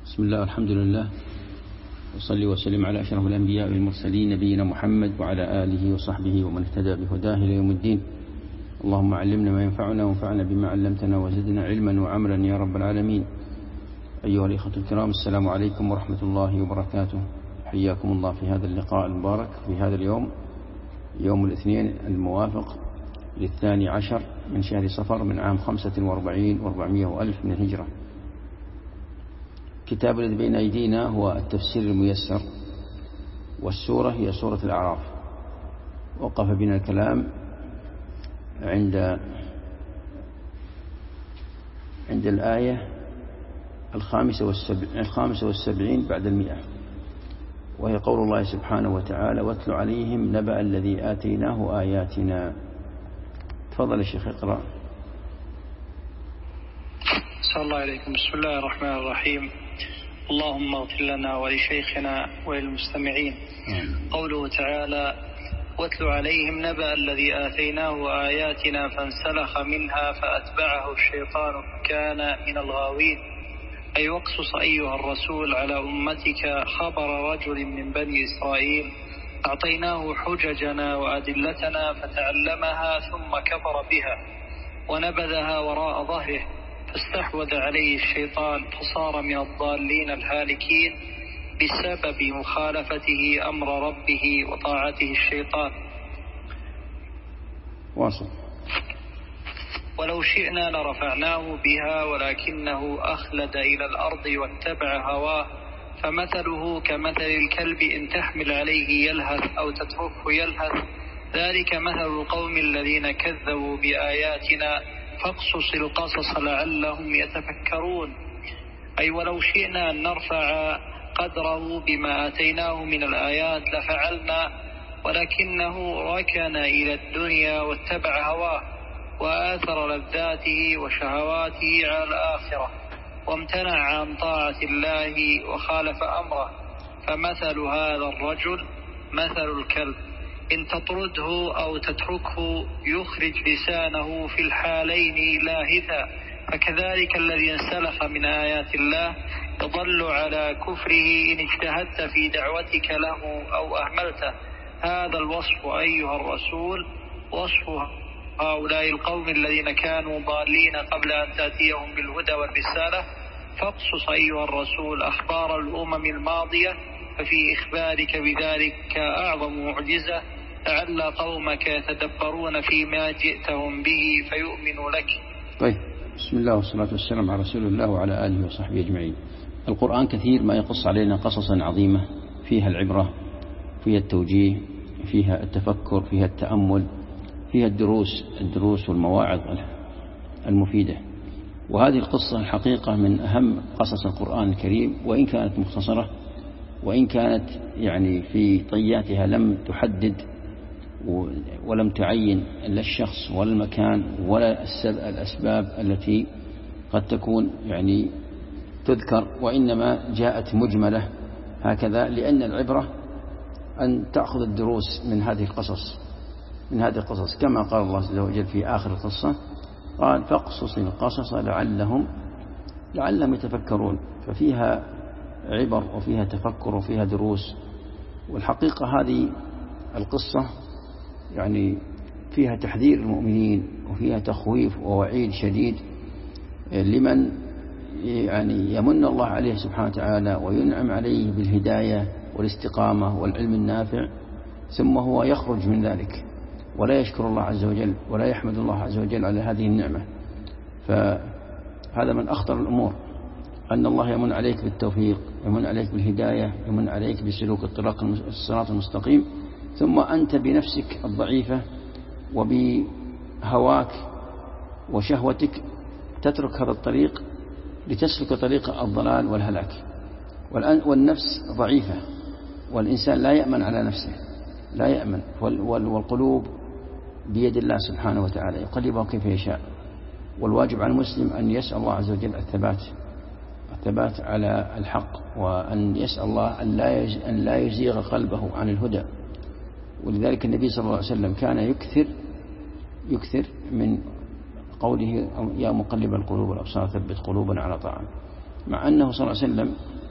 بسم الله والحمد لله، وصلي وسلم على أشرف الأنبياء والمرسلين نبينا محمد وعلى آله وصحبه ومن اهتدى بهداه إلى يوم الدين. اللهم علمنا ما ينفعنا وانفعنا بما علمتنا وزدنا علما وعملا يا رب العالمين. أيها الإخوة الكرام، السلام عليكم ورحمة الله وبركاته. حياكم الله في هذا اللقاء المبارك في هذا اليوم، يوم الاثنين الموافق ل12 من شهر صفر من عام 45 و400 وألف من الهجرة. كتاب الذي بين أيدينا هو التفسير الميسر، والسورة هي سورة الأعراف. وقف بنا الكلام عند الآية 75 بعد 100، وهي قول الله سبحانه وتعالى: واتل عليهم نبأ الذي آتيناه آياتنا. تفضل الشيخ اقرأ. صلى الله عليكم. بسم الله الرحمن الرحيم. اللهم اغفر لنا ولشيخنا وللمستمعين. قوله تعالى: واتل عليهم نبأ الذي آتيناه آياتنا فانسلخ منها فأتبعه الشيطان كان من الغاوين. أي واقصص أيها الرسول على أمتك خبر رجل من بني إسرائيل أعطيناه حججنا وأدلتنا فتعلمها ثم كفر بها ونبذها وراء ظهره فاستحوذ عليه الشيطان فصار من الضالين الهالكين بسبب مخالفته أمر ربه وطاعته الشيطان. واصل. ولو شئنا لرفعناه بها ولكنه أخلد إلى الأرض واتبع هواه فمثله كمثل الكلب إن تحمل عليه يلهث أو تتركه يلهث، ذلك مثل القوم الذين كذبوا بآياتنا فاقصص القصص لعلهم يتفكرون. أي ولو شئنا أن نرفع قدره بما آتيناه من الآيات لفعلنا، ولكنه ركن إلى الدنيا واتبع هواه وآثر لذاته وشهواته على الآخرة وامتنع عن طاعة الله وخالف أمره، فمثل هذا الرجل مثل الكلب إن تطرده أو تتركه يخرج لسانه في الحالين لاهثا، فكذلك الذي انسلخ من آيات الله يضل على كفره إن اجتهدت في دعوتك له أو أهملته. هذا الوصف أيها الرسول وصف هؤلاء القوم الذين كانوا ضالين قبل أن تأتيهم بالهدى والرسالة. فاقصص أيها الرسول أخبار الأمم الماضية، ففي إخبارك بذلك أعظم معجزة لعل قومك يتدبرون فيما جئتهم به فيؤمنوا لك. طيب، بسم الله والصلاة والسلام على رسول الله وعلى آله وصحبه أجمعين. القرآن كثير ما يقص علينا قصصا عظيمة فيها العبرة، فيها التوجيه، فيها التفكر، فيها التأمل، فيها الدروس والمواعظ المفيدة. وهذه القصة الحقيقة من أهم قصص القرآن الكريم، وإن كانت مختصرة، وإن كانت يعني في طياتها لم تحدد ولم تعين لا الشخص ولا المكان ولا الأسباب التي قد تكون يعني تذكر، وإنما جاءت مجملة هكذا، لأن العبرة أن تأخذ الدروس من هذه القصص كما قال الله عز وجل في آخر القصة، قال: فاقصص القصص لعلهم يتفكرون. ففيها عبر وفيها تفكر وفيها دروس. والحقيقة هذه القصة يعني فيها تحذير المؤمنين وفيها تخويف ووعيد شديد لمن يعني يمن الله عليه سبحانه وتعالى وينعم عليه بالهداية والاستقامة والعلم النافع، ثم هو يخرج من ذلك ولا يشكر الله عز وجل ولا يحمد الله عز وجل على هذه النعمة. فهذا من أخطر الأمور، أن الله يمن عليك بالتوفيق، يمن عليك بالهداية، يمن عليك بسلوك الصراط المستقيم، ثم أنت بنفسك الضعيفة وبهواك وشهوتك تترك هذا الطريق لتسلك طريق الضلال والهلاك. والنفس ضعيفة، والإنسان لا يأمن على نفسه، لا يأمن. والقلوب بيد الله سبحانه وتعالى يقلبها كيف يشاء. والواجب على المسلم أن يسأل الله عز وجل الثبات على الحق، وأن يسأل الله أن لا يزيغ قلبه عن الهدى. ولذلك النبي صلى الله عليه وسلم كان يكثر من قوله: يا مقلب القلوب والأبصار ثبت قلوبنا على طاعة. مع أنه صلى الله عليه وسلم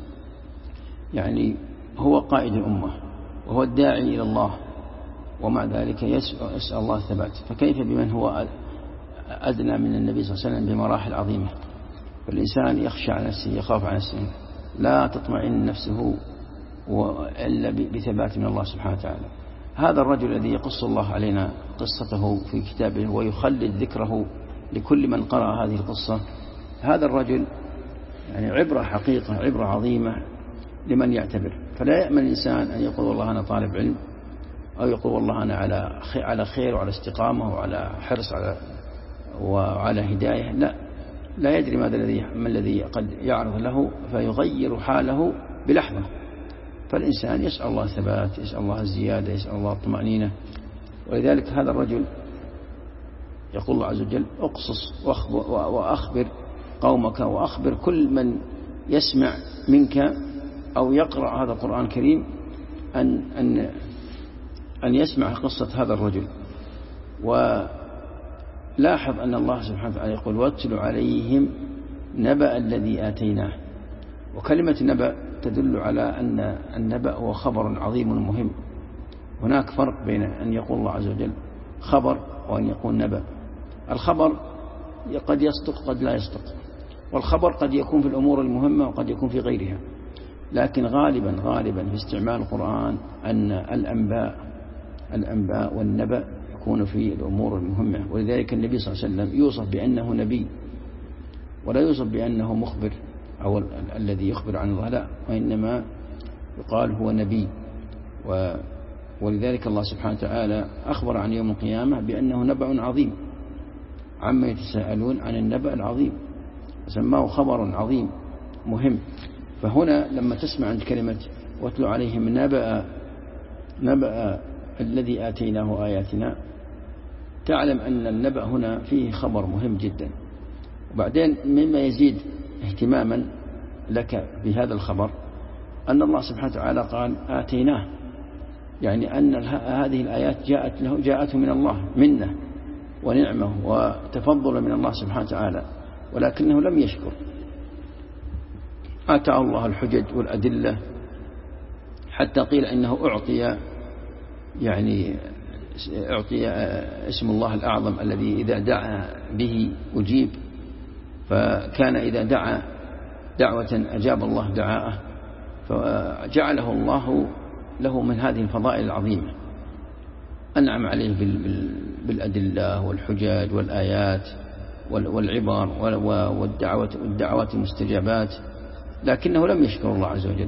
يعني هو قائد الأمة وهو الداعي إلى الله، ومع ذلك يسأل الله الثبات، فكيف بمن هو أدنى من النبي صلى الله عليه وسلم بمراحل عظيمة؟ فالإنسان يخشى على نفسه، يخاف على نفسه، لا تطمئن نفسه إلا بثبات من الله سبحانه وتعالى. هذا الرجل الذي يقص الله علينا قصته في كتابه ويخلد ذكره لكل من قرأ هذه القصة، هذا الرجل يعني عبرة حقيقة، عبرة عظيمة لمن يعتبر. فلا يأمن الإنسان أن يقول والله أنا طالب علم، أو يقول والله أنا على خير وعلى استقامة وعلى حرص وعلى هداية. لا يدري ما الذي قد يعرض له فيغير حاله بلحظة. فالإنسان يسأل الله الثبات، يسأل الله الزيادة، يسأل الله الطمأنينة. ولذلك هذا الرجل يقول الله عز وجل: اقصص وأخبر قومك وأخبر كل من يسمع منك أو يقرأ هذا القرآن الكريم أن يسمع قصة هذا الرجل. ولاحظ أن الله سبحانه وتعالى يقول: واتل عليهم نبأ الذي آتيناه. وكلمة نبأ تدل على أن النبأ هو خبر عظيم مهم. هناك فرق بين أن يقول الله عز وجل خبر وأن يقول نبأ. الخبر قد يصدق قد لا يصدق، والخبر قد يكون في الأمور المهمة وقد يكون في غيرها، لكن غالبا في استعمال القرآن أن الأنباء والنبأ يكون في الأمور المهمة. ولذلك النبي صلى الله عليه وسلم يوصف بأنه نبي، ولا يوصف بأنه مخبر أو الذي يخبر عن الله، لا، وإنما يقال هو نبي. ولذلك الله سبحانه وتعالى أخبر عن يوم القيامة بأنه نبأ عظيم، عما يتساءلون عن النبأ العظيم، سماه خبر عظيم مهم. فهنا لما تسمع عن كلمة واتلو عليهم نبأ الذي آتيناه آياتنا، تعلم أن النبأ هنا فيه خبر مهم جدا. وبعدين مما يزيد اهتماما لك بهذا الخبر أن الله سبحانه وتعالى قال آتيناه، يعني أن هذه الآيات جاءته من الله منه ونعمه وتفضل من الله سبحانه وتعالى، ولكنه لم يشكر. آتاه الله الحجج والأدلة، حتى قيل إنه أعطي اسم الله الأعظم الذي إذا دعا به أجيب، فكان إذا دعا دعوة أجاب الله دعاءه، فجعله الله له من هذه الفضائل العظيمة. أنعم عليه بالأدلة والحجاج والآيات والعبر والدعوات المستجابات، لكنه لم يشكر الله عز وجل.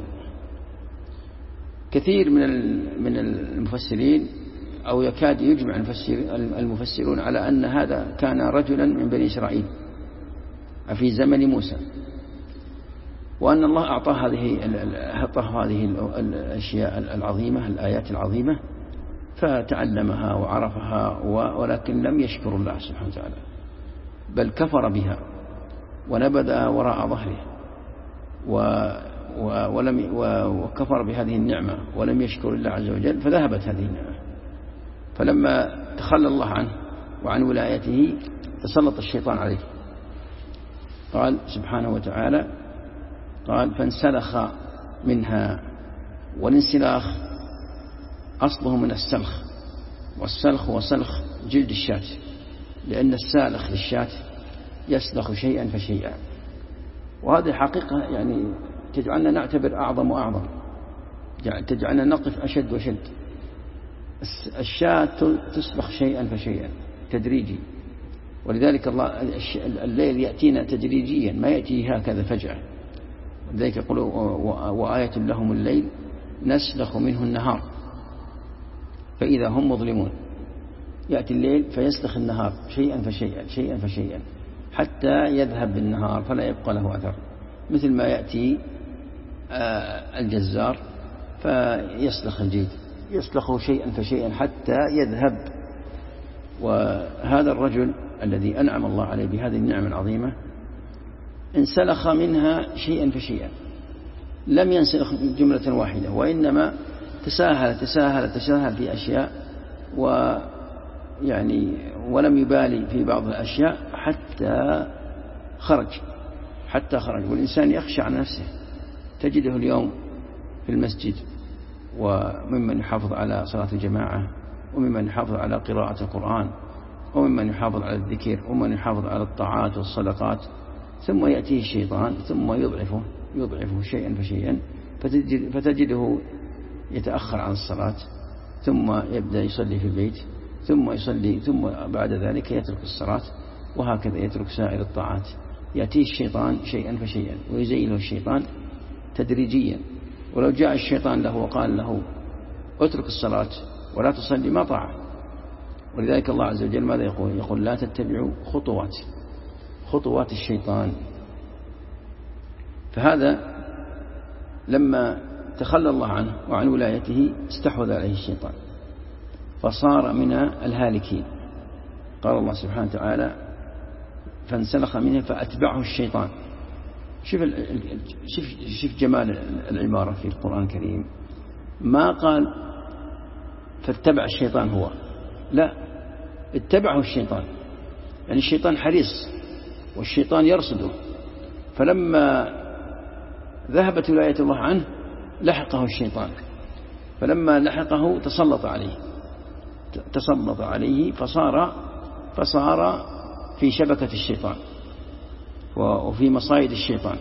كثير من المفسرين أو يكاد يجمع المفسرون على أن هذا كان رجلا من بني إسرائيل في زمن موسى، وأن الله أعطاه هذه الأشياء العظيمة، الآيات العظيمة، فتعلمها وعرفها، ولكن لم يشكر الله سبحانه وتعالى، بل كفر بها ونبذها وراء ظهره وكفر بهذه النعمة ولم يشكر الله عز وجل، فذهبت هذه النعمة. فلما تخلى الله عنه وعن ولايته تسلط الشيطان عليه. قال سبحانه وتعالى: قال فانسلخ منها. والانسلاخ أصله من السلخ، والسلخ هو سلخ جلد الشاة، لأن السالخ للشاة يسلخ شيئا فشيئا. وهذه حقيقة يعني تجعلنا نعتبر أعظم وأعظم، تجعلنا نقف أشد وشد. الشاة تسلخ شيئا فشيئا تدريجي، ولذلك الله الليل يأتينا تدريجيا، ما يأتي هكذا فجأة. ولذلك يقول: وآية لهم الليل نسلخ منه النهار فإذا هم مظلمون. يأتي الليل فيسلخ النهار شيئا فشيئا شيئا فشيئا حتى يذهب بالنهار فلا يبقى له أثر، مثل ما يأتي الجزار فيسلخ الجيد، يسلخه شيئا فشيئا حتى يذهب. وهذا الرجل الذي أنعم الله عليه بهذه النعمة العظيمة انسلخ منها شيئا فشيئا، لم ينسلخ جملة واحدة، وإنما تساهل في أشياء، ولم يبالي في بعض الأشياء حتى خرج. والإنسان يخشى على نفسه. تجده اليوم في المسجد، وممن يحافظ على صلاة الجماعة، وممن يحافظ على قراءة القرآن، وممن يحافظ على الذكر، ومن يحافظ على الطاعات والصدقات، ثم يأتيه الشيطان ثم يضعفه شيئا فشيئا، فتجده يتأخر عن الصلاة، ثم يبدأ يصلي في البيت، ثم يصلي، ثم بعد ذلك يترك الصلاة، وهكذا يترك سائر الطاعات. يأتيه الشيطان شيئا فشيئا ويزينه الشيطان تدريجيا. ولو جاء الشيطان له وقال له اترك الصلاة ولا تصلي ما طاعه. ولذلك الله عز وجل ماذا يقول لا تتبعوا خطوات الشيطان. فهذا لما تخلى الله عنه وعن ولايته استحوذ عليه الشيطان فصار من الهالكين. قال الله سبحانه وتعالى فانسلخ منه فأتبعه الشيطان. شوف جمال العبارة في القرآن الكريم. ما قال فاتبع الشيطان هو، لا، اتبعه الشيطان. يعني الشيطان حريص والشيطان يرصده، فلما ذهبت ولاية الله عنه لحقه الشيطان، فلما لحقه تسلط عليه فصار في شبكة الشيطان وفي مصايد الشيطان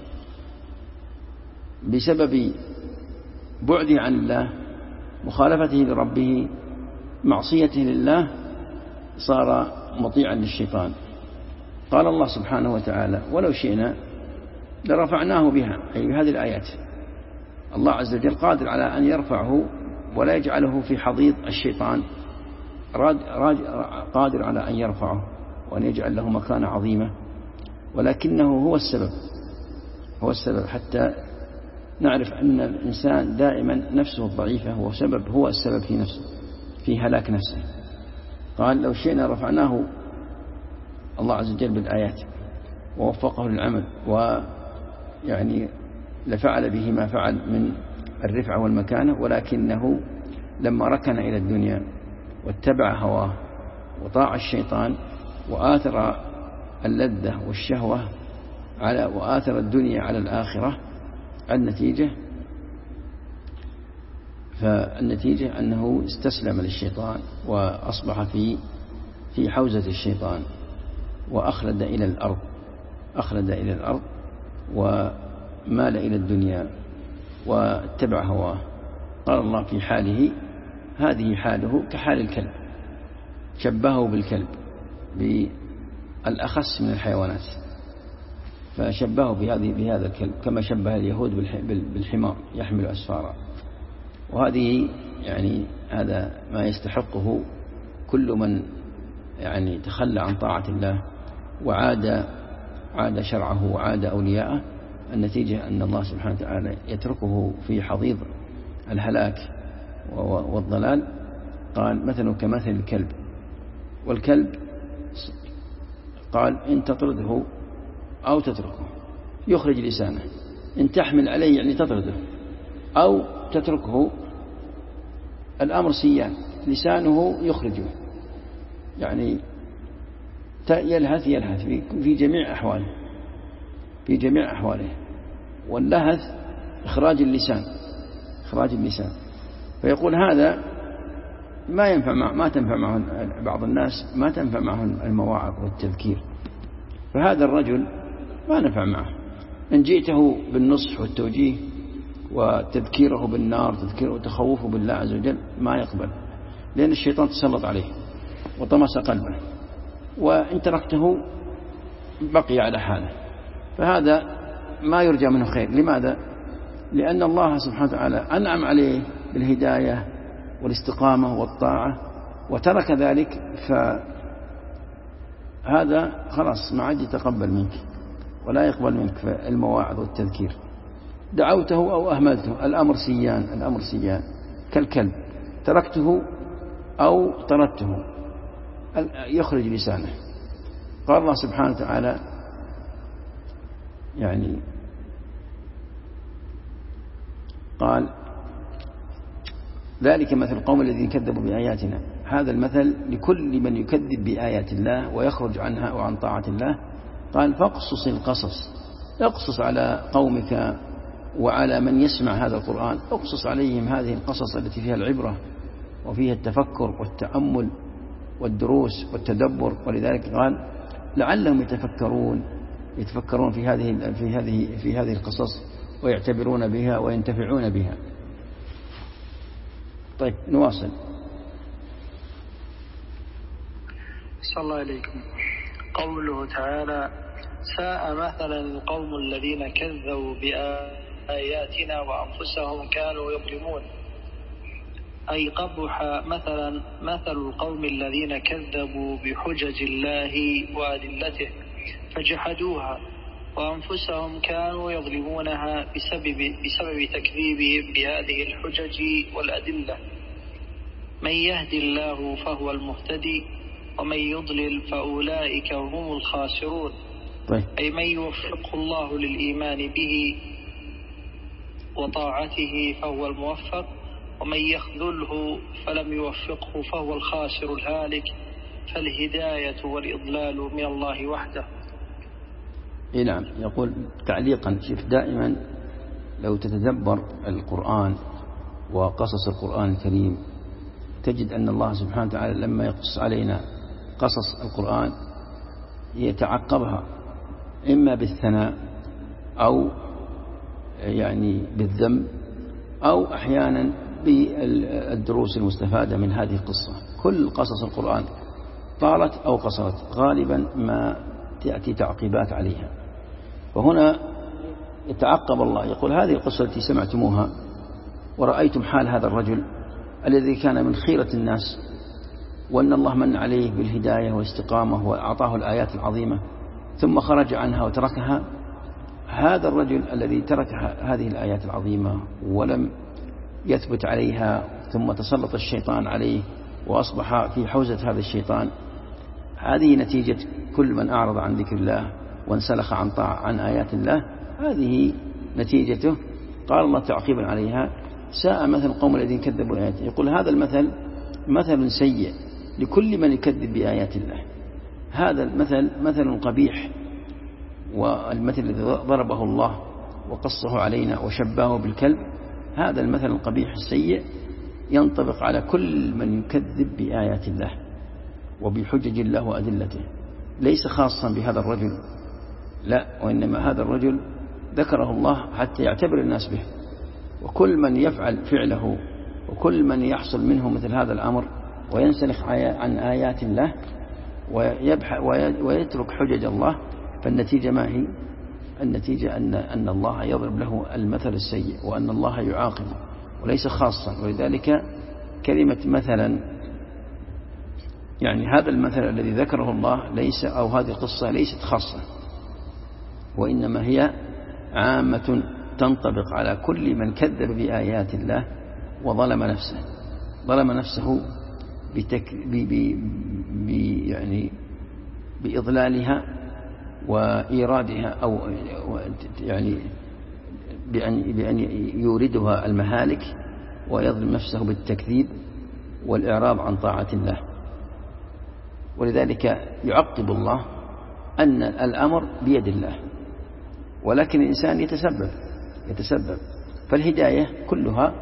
بسبب بعده عن الله، مخالفته لربه، معصيته لله، صار مطيعا للشيطان. قال الله سبحانه وتعالى ولو شئنا لرفعناه بها، أي بهذه الآيات. الله عز وجل قادر على أن يرفعه ولا يجعله في حضيض الشيطان، قادر على أن يرفعه وأن يجعل له مكانة عظيمة، ولكنه هو السبب حتى نعرف أن الإنسان دائما نفسه الضعيفة هو السبب في نفسه، في هلاك نفسه. قال لو شئنا رفعناه الله عز وجل بالآيات ووفقه للعمل، ويعني لفعل به ما فعل من الرفعة والمكانة، ولكنه لما ركن إلى الدنيا واتبع هواه وطاع الشيطان وآثر اللذة والشهوة وآثر الدنيا على الآخرة، فالنتيجة أنه استسلم للشيطان وأصبح في حوزة الشيطان وأخلد إلى الأرض ومال إلى الدنيا واتبع هواه. قال الله في حاله هذه حاله كحال الكلب، شبهه بالكلب بالأخص من الحيوانات، فشبهه بهذا الكلب كما شبه اليهود بالحمار يحمل أسفارا. وهذه يعني هذا ما يستحقه كل من يعني تخلى عن طاعة الله وعاد شرعه وعاد أولياءه. النتيجة أن الله سبحانه وتعالى يتركه في حضيض الهلاك والضلال. قال مثله كمثل الكلب، والكلب قال إن تطرده أو تتركه يخرج لسانه، إن تحمل عليه يعني تطرده أو تتركه الأمر سيان، لسانه يخرجه، يعني يلهث في جميع أحواله. واللهث إخراج اللسان. فيقول هذا ما تنفع معه بعض الناس، ما تنفع معه المواعظ والتذكير، فهذا الرجل ما نفع معه. إن جئته بالنصح والتوجيه وتذكيره بالنار، تذكيره وتخوفه بالله عز وجل، ما يقبل، لأن الشيطان تسلط عليه وطمس قلبه، وإن تركته بقي على حاله. فهذا ما يرجى منه خير. لماذا؟ لأن الله سبحانه وتعالى أنعم عليه بالهداية والاستقامة والطاعة، وترك ذلك، فهذا خلاص ما عاد يتقبل منك ولا يقبل منك المواعظ والتذكير. دعوته أو أهملته، الأمر سيان كالكلب، تركته أو طردته يخرج لسانه. قال الله سبحانه وتعالى يعني قال ذلك مثل القوم الذين كذبوا بآياتنا. هذا المثل لكل من يكذب بآيات الله ويخرج عنها وعن طاعة الله. قال فاقصص القصص، اقصص على قومك وعلى من يسمع هذا القرآن اقصص عليهم هذه القصص التي فيها العبرة وفيها التفكر والتأمل والدروس والتدبر. ولذلك قال لعلهم يتفكرون في هذه القصص ويعتبرون بها وينتفعون بها. طيب نواصل. صلى الله عليكم. قوله تعالى ساء مثلا القوم الذين كذبوا بآياتنا وأنفسهم كانوا يظلمون، أي قبح مثلا مثل القوم الذين كذبوا بحجج الله وأدلته فجحدوها وأنفسهم كانوا يظلمونها بسبب تكذيبهم بهذه الحجج والأدلة. من يهدي الله فهو المهتدي ومن يضلل فأولئك هم الخاسرون. طيب. أي من يوفقه الله للإيمان به وطاعته فهو الموفق، ومن يخذله فلم يوفقه فهو الخاسر الهالك. فالهداية والإضلال من الله وحده. نعم. يقول تعليقا شوف دائما لو تتدبر القرآن وقصص القرآن الكريم تجد أن الله سبحانه وتعالى لما يقص علينا قصص القرآن يتعقبها إما بالثناء أو يعني بالذم أو أحيانا بالدروس المستفادة من هذه القصة. كل قصص القرآن طالت أو قصرت غالبا ما تأتي تعقيبات عليها. وهنا يتعقب الله يقول هذه القصة التي سمعتموها ورأيتم حال هذا الرجل الذي كان من خيرة الناس وأن الله من عليه بالهداية والاستقامة وأعطاه الآيات العظيمة ثم خرج عنها وتركها. هذا الرجل الذي ترك هذه الآيات العظيمة ولم يثبت عليها ثم تسلط الشيطان عليه وأصبح في حوزة هذا الشيطان، هذه نتيجة كل من أعرض عن ذكر الله وانسلخ عن آيات الله. هذه نتيجته. قال الله تعقيبا عليها ساء مثل القوم الذين كذبوا آياته. يقول هذا المثل مثل سيء لكل من يكذب بآيات الله. هذا المثل مثل قبيح، والمثل الذي ضربه الله وقصه علينا وشبهه بالكلب هذا المثل القبيح السيء ينطبق على كل من يكذب بآيات الله وبحجج الله وأدلته، ليس خاصا بهذا الرجل، لا، وإنما هذا الرجل ذكره الله حتى يعتبر الناس به. وكل من يفعل فعله وكل من يحصل منه مثل هذا الأمر وينسلخ عن آيات الله ويترك حجج الله فالنتيجة ما هي؟ النتيجة أن الله يضرب له المثل السيء وأن الله يعاقبه وليس خاصا. ولذلك كلمة مثلا يعني هذا المثل الذي ذكره الله ليس أو هذه القصة ليست خاصة، وإنما هي عامة تنطبق على كل من كذب بآيات الله وظلم نفسه. ظلم نفسه يعني بإضلالها وإيرادها أو يعني بأن يوردها المهالك ويظلم نفسه بالتكذيب والإعراض عن طاعة الله. ولذلك يعقب الله أن الأمر بيد الله، ولكن الإنسان يتسبب. فالهداية كلها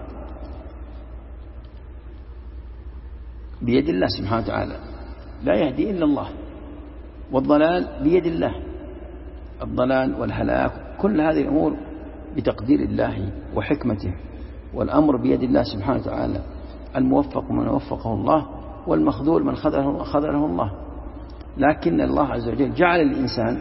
بيد الله سبحانه وتعالى، لا يهدي إلا الله. والضلال بيد الله، الضلال والهلاك كل هذه الأمور بتقدير الله وحكمته، والأمر بيد الله سبحانه وتعالى. الموفق من وفقه الله، والمخذول من خذله الله. لكن الله عز وجل جعل الإنسان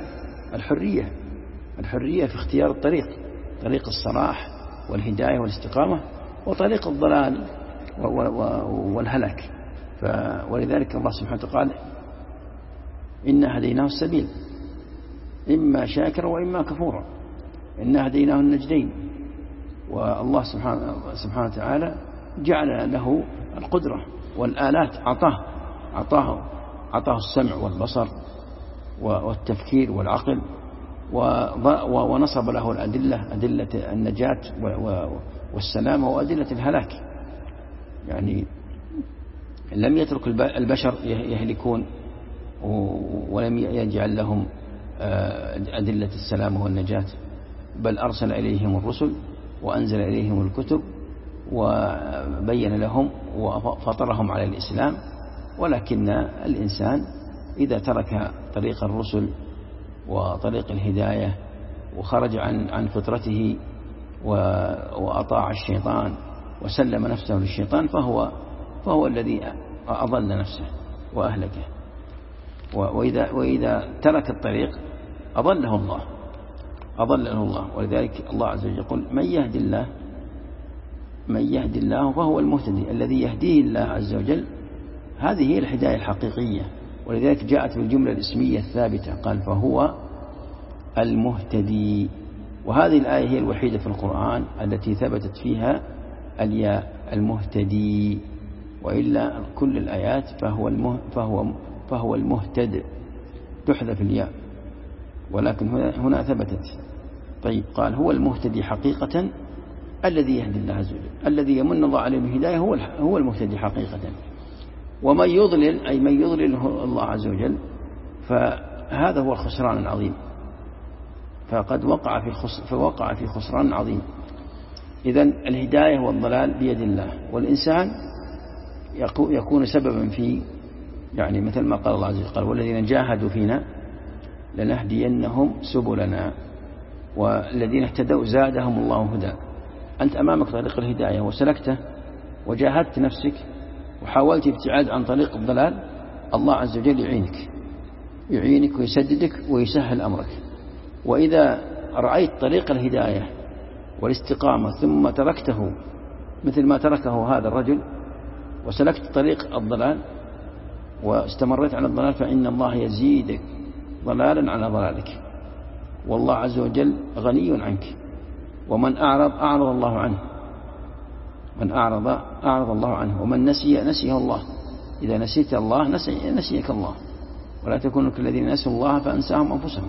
الحرية في اختيار طريق الصلاح والهداية والاستقامة وطريق الضلال والهلاك. ولذلك الله سبحانه وتعالى قال إنا هديناه السبيل إما شاكرا وإما كفورا، إنا هديناه النجدين. والله سبحانه وتعالى جعل له القدرة والآلات، أعطاه السمع والبصر والتفكير والعقل، ونصب له الأدلة، أدلة النجاة والسلامة وأدلة الهلاك. يعني لم يترك البشر يهلكون ولم يجعل لهم أدلة السلامة والنجاة، بل أرسل إليهم الرسل وأنزل إليهم الكتب وبين لهم وفطرهم على الإسلام. ولكن الإنسان إذا ترك طريق الرسل وطريق الهداية وخرج عن فطرته وأطاع الشيطان وسلم نفسه للشيطان فهو الذي أضل نفسه وأهلكه. وإذا ترك الطريق أضله الله. ولذلك الله عز وجل يقول من يهدي الله فهو المهتدي، الذي يهديه الله عز وجل هذه هي الهداية الحقيقية. ولذلك جاءت بالجملة الاسمية الثابتة، قال فهو المهتدي. وهذه الآية هي الوحيدة في القرآن التي ثبتت فيها الياء المهتدي، وإلا كل الآيات فهو المهتد تحذف الياء، ولكن هنا ثبتت. طيب، قال هو المهتدي حقيقة الذي يهدي الله عز وجل، الذي يمن الله عليه بالهداية هو المهتدي حقيقة. ومن يضلل أي من يضلله الله عز وجل فهذا هو الخسران العظيم، فقد وقع في خسران عظيم. إذن الهداية والضلال بيد الله، والإنسان يكون سببا في، يعني مثل ما قال الله عز وجل، قال والذين جاهدوا فينا لنهدينهم سبلنا والذين اهتدوا زادهم الله هدى. أنت أمامك طريق الهداية وسلكته وجاهدت نفسك وحاولت ابتعاد عن طريق الضلال، الله عز وجل يعينك ويسددك ويسهل أمرك. وإذا رأيت طريق الهداية والاستقامة ثم تركته مثل ما تركه هذا الرجل وسلكت طريق الضلال واستمريت على الضلال، فإن الله يزيدك ضلالا على ضلالك، والله عز وجل غني عنك. ومن أعرض الله عنه، من أعرض الله عنه، ومن نسيه الله. إذا نسيت الله نسيك الله، ولا تكونوا كالذين نسوا الله فأنساهم أنفسهم.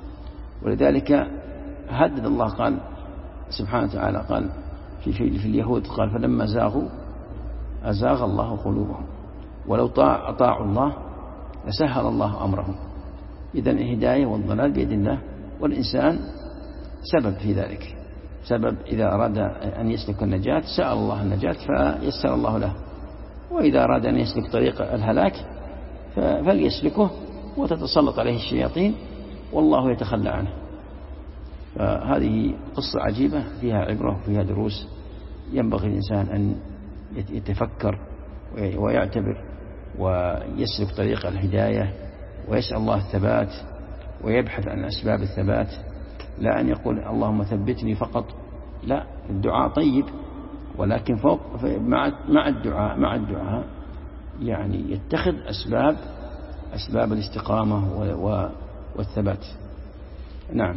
ولذلك هدد الله، قال سبحانه وتعالى، قال في اليهود، قال فلما زاغوا أزاغ الله قلوبهم ولو أطاعوا الله لسهل الله أمرهم. إذن الهداية والضلال بيد الله، والإنسان سبب في ذلك، سبب إذا أراد أن يسلك النجاة سأل الله النجاة فيسر الله له، وإذا أراد أن يسلك طريق الهلاك فليسلكه وتتسلط عليه الشياطين والله يتخلى عنه. فهذه قصة عجيبة فيها عبرة وفيها دروس، ينبغي الإنسان أن يتفكر ويعتبر ويسلك طريق الهداية ويسأل الله الثبات ويبحث عن أسباب الثبات، لا أن يقول اللهم ثبتني فقط، لا، الدعاء طيب، ولكن فوق مع الدعاء يعني يتخذ أسباب الاستقامة والثبات. نعم.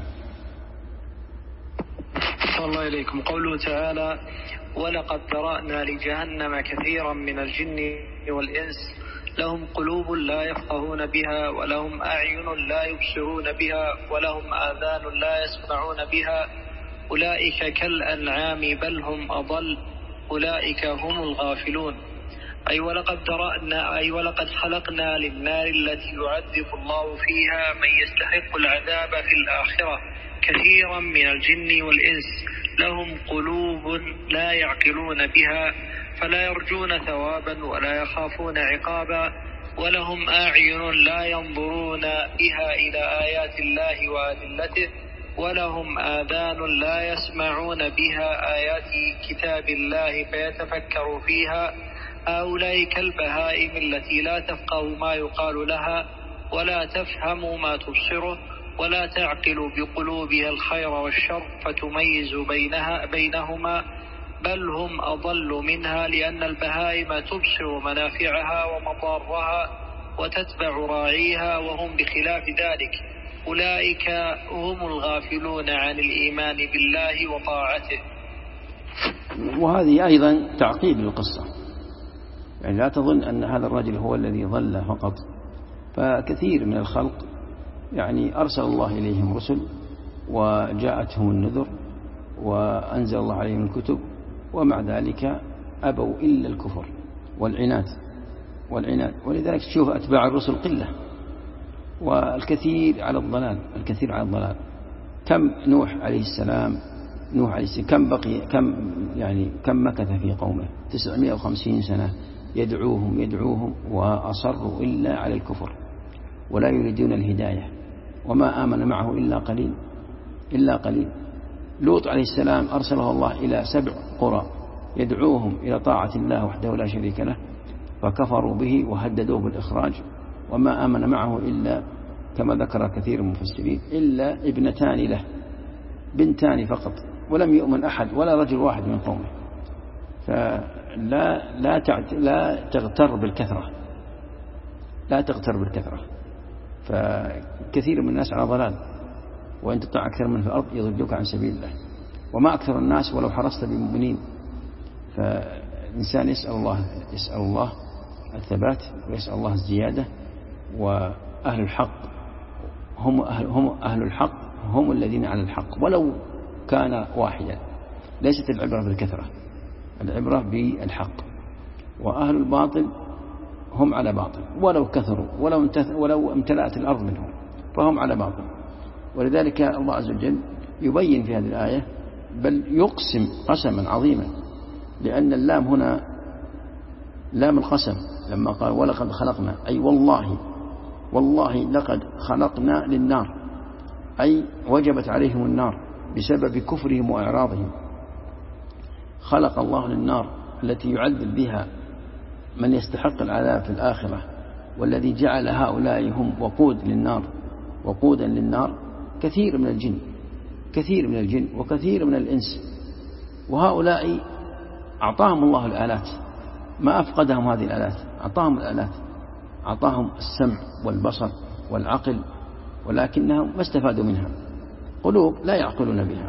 صلى الله إليكم. قوله تعالى ولقد ذرأنا لجهنم كثيرا من الجن والإنس لهم قلوب لا يفقهون بها ولهم أعين لا يبصرون بها ولهم آذان لا يسمعون بها أولئك كالأنعام بل هم أضل أولئك هم الغافلون. أي ولقد ذرأنا أي ولقد خلقنا للنار التي يعذب الله فيها من يستحق العذاب في الآخرة كثيرا من الجن والإنس لهم قلوب لا يعقلون بها فلا يرجون ثوابا ولا يخافون عقابا ولهم أعين لا ينظرون بها إلى آيات الله وأدلته ولهم آذان لا يسمعون بها آيات كتاب الله فيتفكروا فيها هؤلاء كالبهائم التي لا تفقه ما يقال لها ولا تفهم ما تبصره ولا تعقل بقلوبها الخير والشر فتميز بينهما بل هم أضل منها لأن البهائم تبصر منافعها ومضارها وتتبع راعيها وهم بخلاف ذلك أولئك هم الغافلون عن الإيمان بالله وطاعته. وهذه أيضا تعقيب للقصة، يعني لا تظن أن هذا الرجل هو الذي ضل فقط، فكثير من الخلق يعني أرسل الله إليهم رسل وجاءتهم النذر وأنزل الله عليهم الكتب ومع ذلك أبوا إلا الكفر والعناد. ولذلك تشوف أتباع الرسل قلة والكثير على الضلال. كم نوح عليه السلام نوح عليه السلام كم مكث في قومه 950 سنة يدعوهم وأصروا إلا على الكفر ولا يريدون الهداية، وما آمن معه إلا قليل. لوط عليه السلام أرسله الله إلى 7 قرى يدعوهم إلى طاعة الله وحده لا شريك له، فكفروا به وهددوه بالإخراج، وما آمن معه إلا كما ذكر كثير من المفسرين إلا ابنتان له، بنتان فقط، ولم يؤمن أحد ولا رجل واحد من قومه. فلا تغتر بالكثرة، لا تغتر بالكثرة، فكثير من الناس على ضلال، وإن تطع أكثر من في الأرض يضلوك عن سبيل الله، وما أكثر الناس ولو حرصت بمؤمنين. فالإنسان يسأل الله الثبات ويسأل الله الزيادة، وأهل الحق هم أهل الحق هم الذين على الحق ولو كان واحدا. ليست العبرة بالكثرة، العبرة بالحق، وأهل الباطل هم على باطل ولو كثروا ولو امتلأت الأرض منهم فهم على باطل. ولذلك الله عز وجل يبين في هذه الآية، بل يقسم قسما عظيما، لأن اللام هنا لام القسم، لما قال ولقد خلقنا، أي والله لقد خلقنا للنار، أي وجبت عليهم النار بسبب كفرهم وإعراضهم. خلق الله للنار التي يعذب بها من يستحق العذاب في الآخرة، والذي جعل هؤلاء هم وقودا للنار كثير من الجن وكثير من الإنس. وهؤلاء أعطاهم الله الآلات، ما أفقدهم هذه الآلات، أعطاهم الآلات، أعطاهم السمع والبصر والعقل، ولكنهم ما استفادوا منها. قلوب لا يعقلون بها،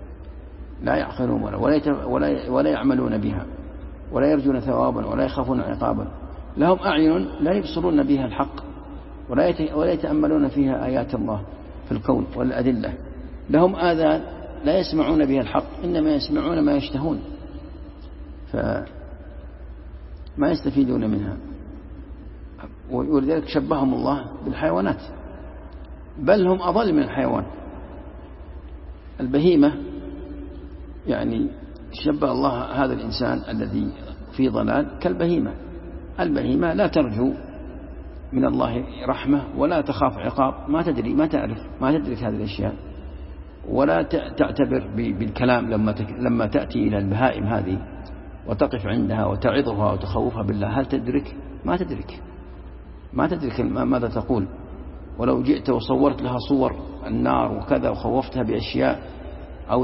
ولا يعملون بها، ولا يرجون ثوابا ولا يخافون عقابا. لهم أعين لا يبصرون بها الحق، ولا يتأملون فيها آيات الله في الكون والأدلة. لهم آذان لا يسمعون بها الحق، إنما يسمعون ما يشتهون، فما يستفيدون منها. ولذلك شبههم الله بالحيوانات، بل هم أضل من الحيوان. البهيمة يعني شبه الله هذا الإنسان الذي في ضلال كالبهيمة. البهيمة لا ترجو من الله رحمة ولا تخاف عقاب، ما تدري، ما تعرف، ما تدرك هذه الأشياء، ولا تعتبر بالكلام لما تأتي إلى البهائم هذه وتقف عندها وتعظها وتخوفها بالله، هل تدرك؟ ما تدرك ماذا تقول. ولو جئت وصورت لها صور النار وكذا وخوفتها بأشياء أو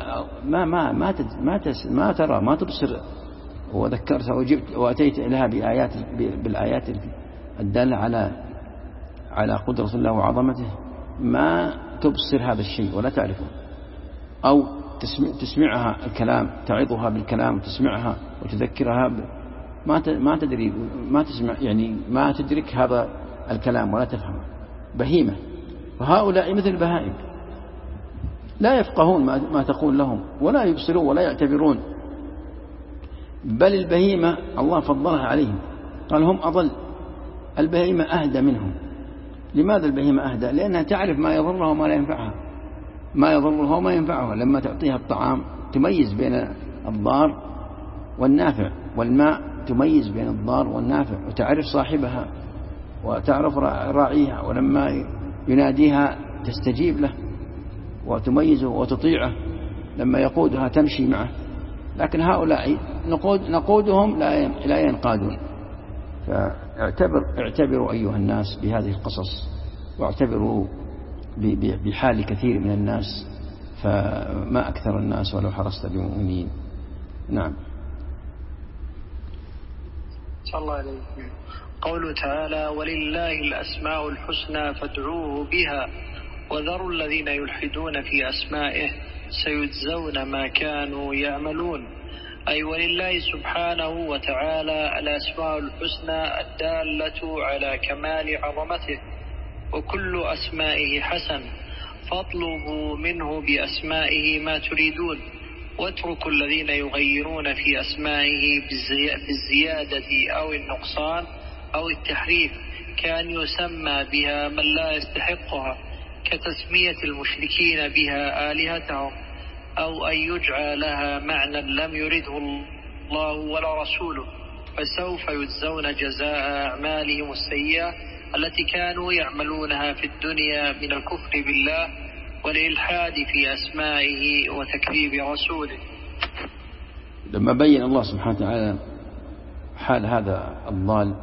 ما ترى، ما تبصر. وذكرتها وأتيت لها بالآيات الدالة على قدرة الله وعظمته، ما تبصر هذا الشيء ولا تعرفه. أو تسمعها الكلام، تعظها بالكلام، تسمعها وتذكرها ما تدري، ما تسمع، يعني ما تدرك هذا الكلام ولا تفهم. بهيمة. فهؤلاء مثل البهائم لا يفقهون ما تقول لهم، ولا يبصرون ولا يعتبرون. بل البهيمة الله فضلها عليهم، قال هم أضل. البهيمة أهدى منهم. لماذا البهيمة أهدى؟ لأنها تعرف ما يضرها وما لا ينفعها، ما يضرها وما ينفعها. لما تعطيها الطعام تميز بين الضار والنافع، والماء تميز بين الضار والنافع، وتعرف صاحبها وتعرف راعيها، ولما يناديها تستجيب له وتميزه وتطيعه، لما يقودها تمشي معه. لكن هؤلاء نقودهم لا ينقادون. فاعتبروا أيها الناس بهذه القصص، واعتبروا بحال كثير من الناس، فما أكثر الناس ولو حرصت بمؤمنين. نعم. صلى الله عليه وسلم. قوله تعالى ولله الأسماء الحسنى فادعوه بها وذروا الذين يلحدون في أسمائه سيجزون ما كانوا يعملون. أي ولله سبحانه وتعالى الأسماء الحسنى الدالة على كمال عظمته، وكل أسمائه حسن، فاطلبوا منه بأسمائه ما تريدون، واتركوا الذين يغيرون في أسمائه بالزيادة أو النقصان أو التحريف، كان يسمى بها من لا يستحقها، كتسمية المشركين بها آلهتهم، أو أن يجعى لها معنى لم يرده الله ولا رسوله، فسوف يجزون جزاء أعمالهم السيئة التي كانوا يعملونها في الدنيا من الكفر بالله والإلحاد في أسمائه وتكذيب رسوله. لما بين الله سبحانه وتعالى حال هذا الضال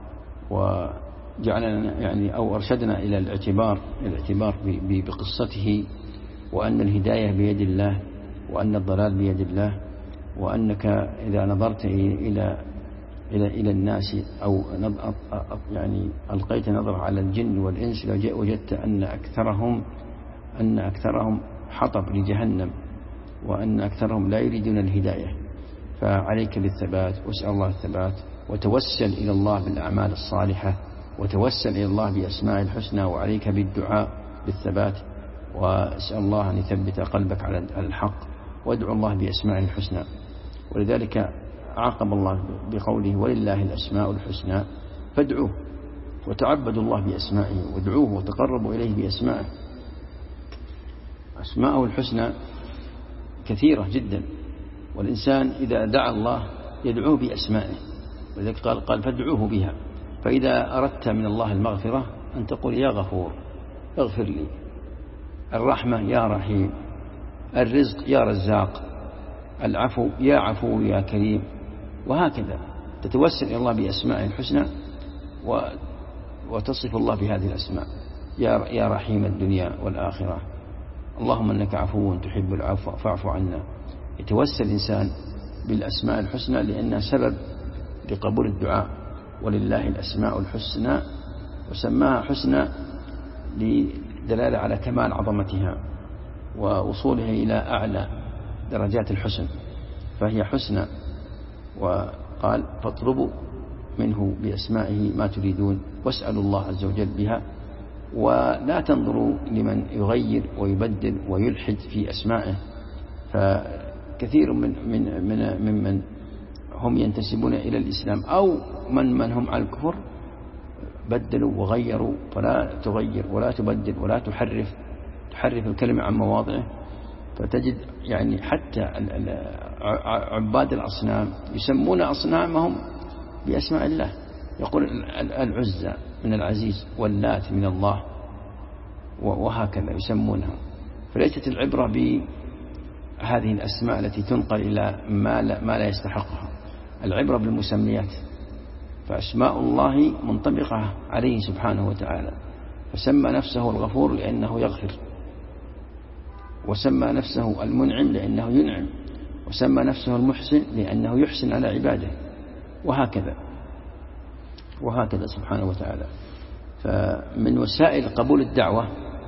وجعلنا يعني أو أرشدنا إلى الاعتبار بقصته، وأن الهداية بيد الله وأن الضلال بيد الله، وأنك إذا نظرت إلى الناس أو يعني ألقيت نظرة على الجن والإنس وجدت أن أكثرهم حطب لجهنم، وأن أكثرهم لا يريدون الهداية. فعليك بالثبات، واسأل الله الثبات، وتوسل إلى الله بالأعمال الصالحة، وتوسل إلى الله بأسماء الحسنى، وعليك بالدعاء بالثبات، واسأل الله أن يثبت قلبك على الحق، وادعو الله بأسماء الحسنى. ولذلك عاقب الله بقوله ولله الأسماء الحسنى فادعوه، وتعبدوا الله بأسمائه، وادعوه وتقربوا إليه بأسمائه. أسماءه الحسنى كثيرة جدا، والإنسان إذا دعا الله يدعوه بأسمائه، ولذلك قال فادعوه بها. فإذا أردت من الله المغفرة أن تقول يا غفور اغفر لي، الرحمة يا رحيم، الرزق يا رزاق، العفو يا عفو يا كريم، وهكذا تتوسل إلى الله بأسماء الحسنى وتصف الله بهذه الأسماء. يا رحيم الدنيا والآخرة، اللهم أنك عفو تحب العفو فاعف عنا. يتوسل الإنسان بالأسماء الحسنى لأنها سبب لقبول الدعاء. ولله الأسماء الحسنى، وسماها حسنى لدلالة على كمال عظمتها ووصولها إلى أعلى درجات الحسن، فهي حسنى. وقال فاطلبوا منه بأسمائه ما تريدون، واسألوا الله عز وجل بها، ولا تنظروا لمن يغير ويبدل ويلحد في أسمائه. فكثير ممن هم ينتسبون إلى الإسلام أو من هم على الكفر بدلوا وغيروا. فلا تغير ولا تبدل ولا تحرف الكلمة عن مواضعه. فتجد يعني حتى عباد الأصنام يسمون أصنامهم بأسماء الله، يقول العزى من العزيز، واللات من الله، وهكذا يسمونها. فليست العبرة بهذه الأسماء التي تنقل إلى ما لا يستحقها، العبرة بالمسميات. فأسماء الله منطبقة عليه سبحانه وتعالى، فسمى نفسه الغفور لأنه يغفر، وسمى نفسه المنعم لأنه ينعم، وسمى نفسه المحسن لأنه يحسن على عباده، وهكذا سبحانه وتعالى. فمن وسائل قبول الدعوة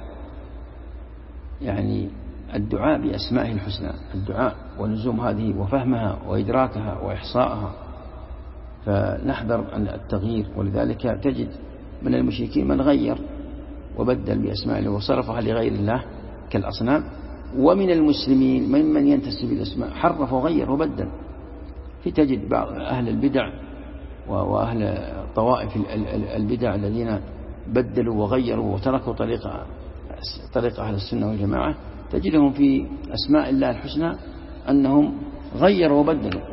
يعني الدعاء بأسمائه الحسنى، الدعاء ولزوم هذه وفهمها وإدراكها وإحصائها. فنحذر التغيير. ولذلك تجد من المشركين من غير وبدل بأسماء الله وصرفها لغير الله كالأصنام، ومن المسلمين ممن ينتسب الأسماء حرف وغير وبدل. تجد بعض أهل البدع وأهل طوائف البدع الذين بدلوا وغيروا وتركوا طريق أهل السنة والجماعة، تجدهم في أسماء الله الحسنى أنهم غيروا وبدلوا.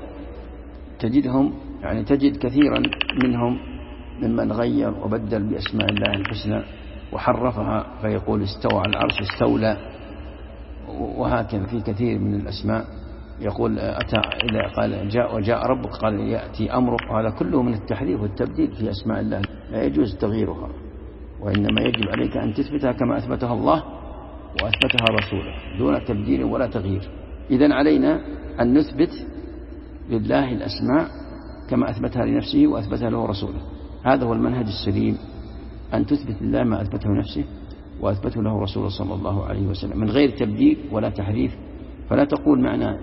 تجد كثيرا منهم ممن غير وبدل بأسماء الله الحسنى وحرفها، فيقول استوى على العرش، استولى، وهكذا في كثير من الأسماء. يقول أتى إذا قال وجاء ربك قال يأتي أمرك، وهذا كله من التحريف والتبديل في أسماء الله، لا يجوز تغييرها، وإنما يجب عليك أن تثبتها كما أثبتها الله وأثبتها رسوله دون تبديل ولا تغيير. إذن علينا أن نثبت لله الأسماء كما أثبتها لنفسه وأثبتها له رسوله. هذا هو المنهج السليم، أن تثبت لله ما أثبته نفسه وأثبته له رسوله صلى الله عليه وسلم من غير تبديل ولا تحريف. فلا تقول معنى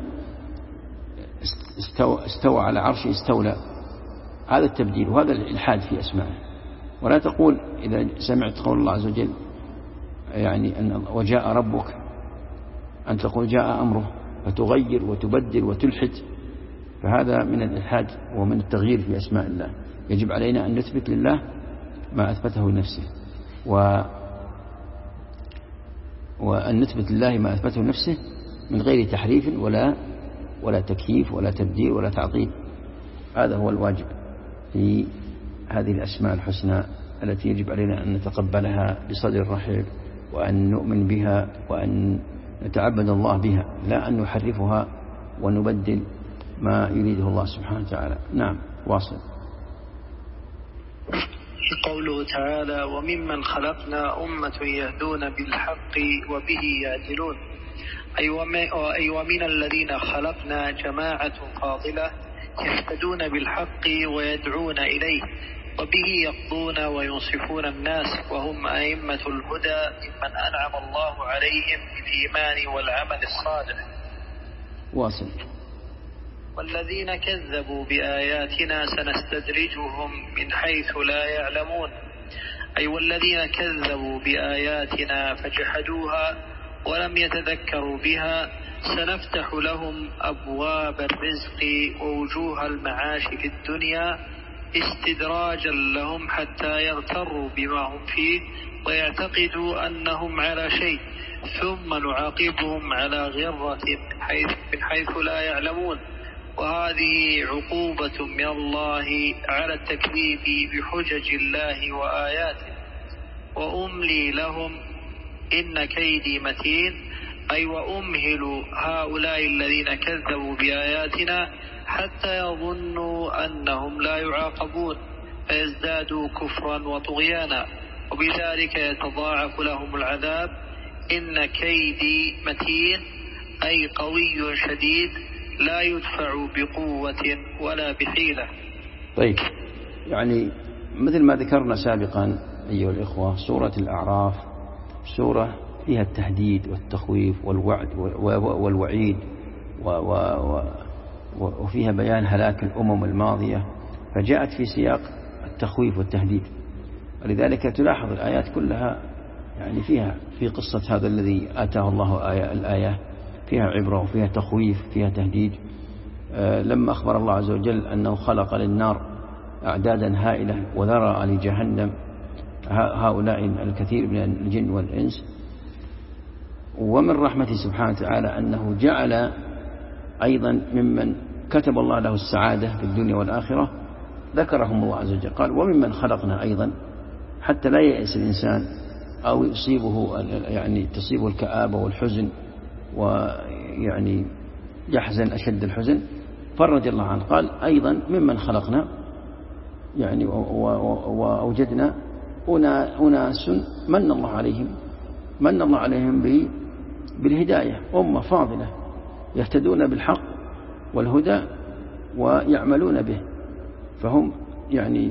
استوى على عرشه استولى، هذا التبديل وهذا الإلحاد في أسمائه. ولا تقول إذا سمعت قول الله عز وجل يعني أن وجاء ربك أن تقول جاء أمره، فتغير وتبدل وتلحد، فهذا من الإلحاد ومن التغيير في أسماء الله. يجب علينا أن نثبت لله ما أثبته لنفسه، وأن نثبت لله ما أثبته لنفسه من غير تحريف ولا تكييف ولا تبديل ولا تعطيل. هذا هو الواجب في هذه الأسماء الحسنى التي يجب علينا أن نتقبلها بصدر رحب، وأن نؤمن بها، وأن نتعبد الله بها، لا أن نحرفها ونبدل ما يريده الله سبحانه وتعالى. نعم، واصل. قوله تعالى: وممن خلقنا أمة يهدون بالحق وبه يعدلون، أي ومن الذين خلقنا جماعة فاضلة يهتدون بالحق ويدعون إليه وبه يقضون وينصفون الناس، وهم أئمة الهدى ممن أنعم الله عليهم بالإيمان والعمل الصالح. واصل. والذين كذبوا بآياتنا سنستدرجهم من حيث لا يعلمون، أي والذين كذبوا بآياتنا فجحدوها ولم يتذكروا بها سنفتح لهم أبواب الرزق ووجوه المعاش في الدنيا استدراجا لهم حتى يغتروا بما هم فيه ويعتقدوا أنهم على شيء، ثم نعاقبهم على غرة من حيث لا يعلمون. وهذه عقوبة من الله على التكذيب بحجج الله وآياته. وأملي لهم إن كيدي متين، أي وأمهل هؤلاء الذين كذبوا بآياتنا حتى يظنوا أنهم لا يعاقبون فيزدادوا كفرا وطغيانا، وبذلك يتضاعف لهم العذاب. إن كيدي متين، أي قوي شديد لا يدفع بقوة ولا بحيلة. طيب، يعني مثل ما ذكرنا سابقا أيها الإخوة، سورة الأعراف سورة فيها التهديد والتخويف والوعد والوعيد، وفيها بيان هلاك الأمم الماضية، فجاءت في سياق التخويف والتهديد. ولذلك تلاحظ الآيات كلها يعني فيها في قصة هذا الذي آتاه الله الآية فيها عبرة وفيها تخويف فيها تهديد. لما أخبر الله عز وجل أنه خلق للنار أعدادا هائلة وذرى لجهنم هؤلاء الكثير من الجن والإنس، ومن رحمته سبحانه وتعالى أنه جعل أيضا ممن كتب الله له السعادة في الدنيا والآخرة ذكرهم الله عز وجل، قال وممن خلقنا أيضا، حتى لا يأس الإنسان أو تصيبه الكآبة والحزن ويعني يحزن أشد الحزن، فرج الله عنه، قال أيضا ممن خلقنا يعني وأوجدنا أناس من الله عليهم بالهداية، أمة فاضلة يهتدون بالحق والهدى ويعملون به، فهم يعني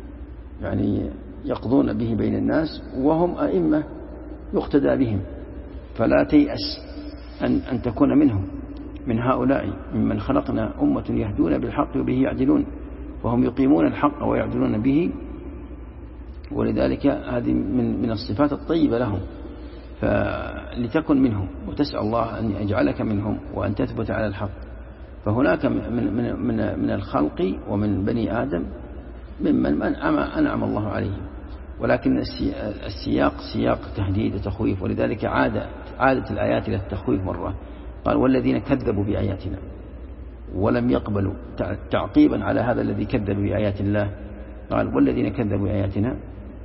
يقضون به بين الناس وهم أئمة يقتدى بهم، فلا تيأس أن تكون منهم، من هؤلاء ممن خلقنا أمة يهدون بالحق وبه يعدلون، وهم يقيمون الحق ويعدلون به. ولذلك هذه من الصفات الطيبة لهم، فلتكن منهم وتسأل الله أن يجعلك منهم وأن تثبت على الحق. فهناك من الخلق ومن بني آدم ممن أنعم الله عليهم، ولكن السياق سياق تهديد وتخويف، ولذلك عادت الآيات إلى التخويف مرة، قال والذين كذبوا بآياتنا، ولم يقبلوا تعقيبا على هذا الذي كذب بآيات الله، قال والذين كذبوا بآياتنا.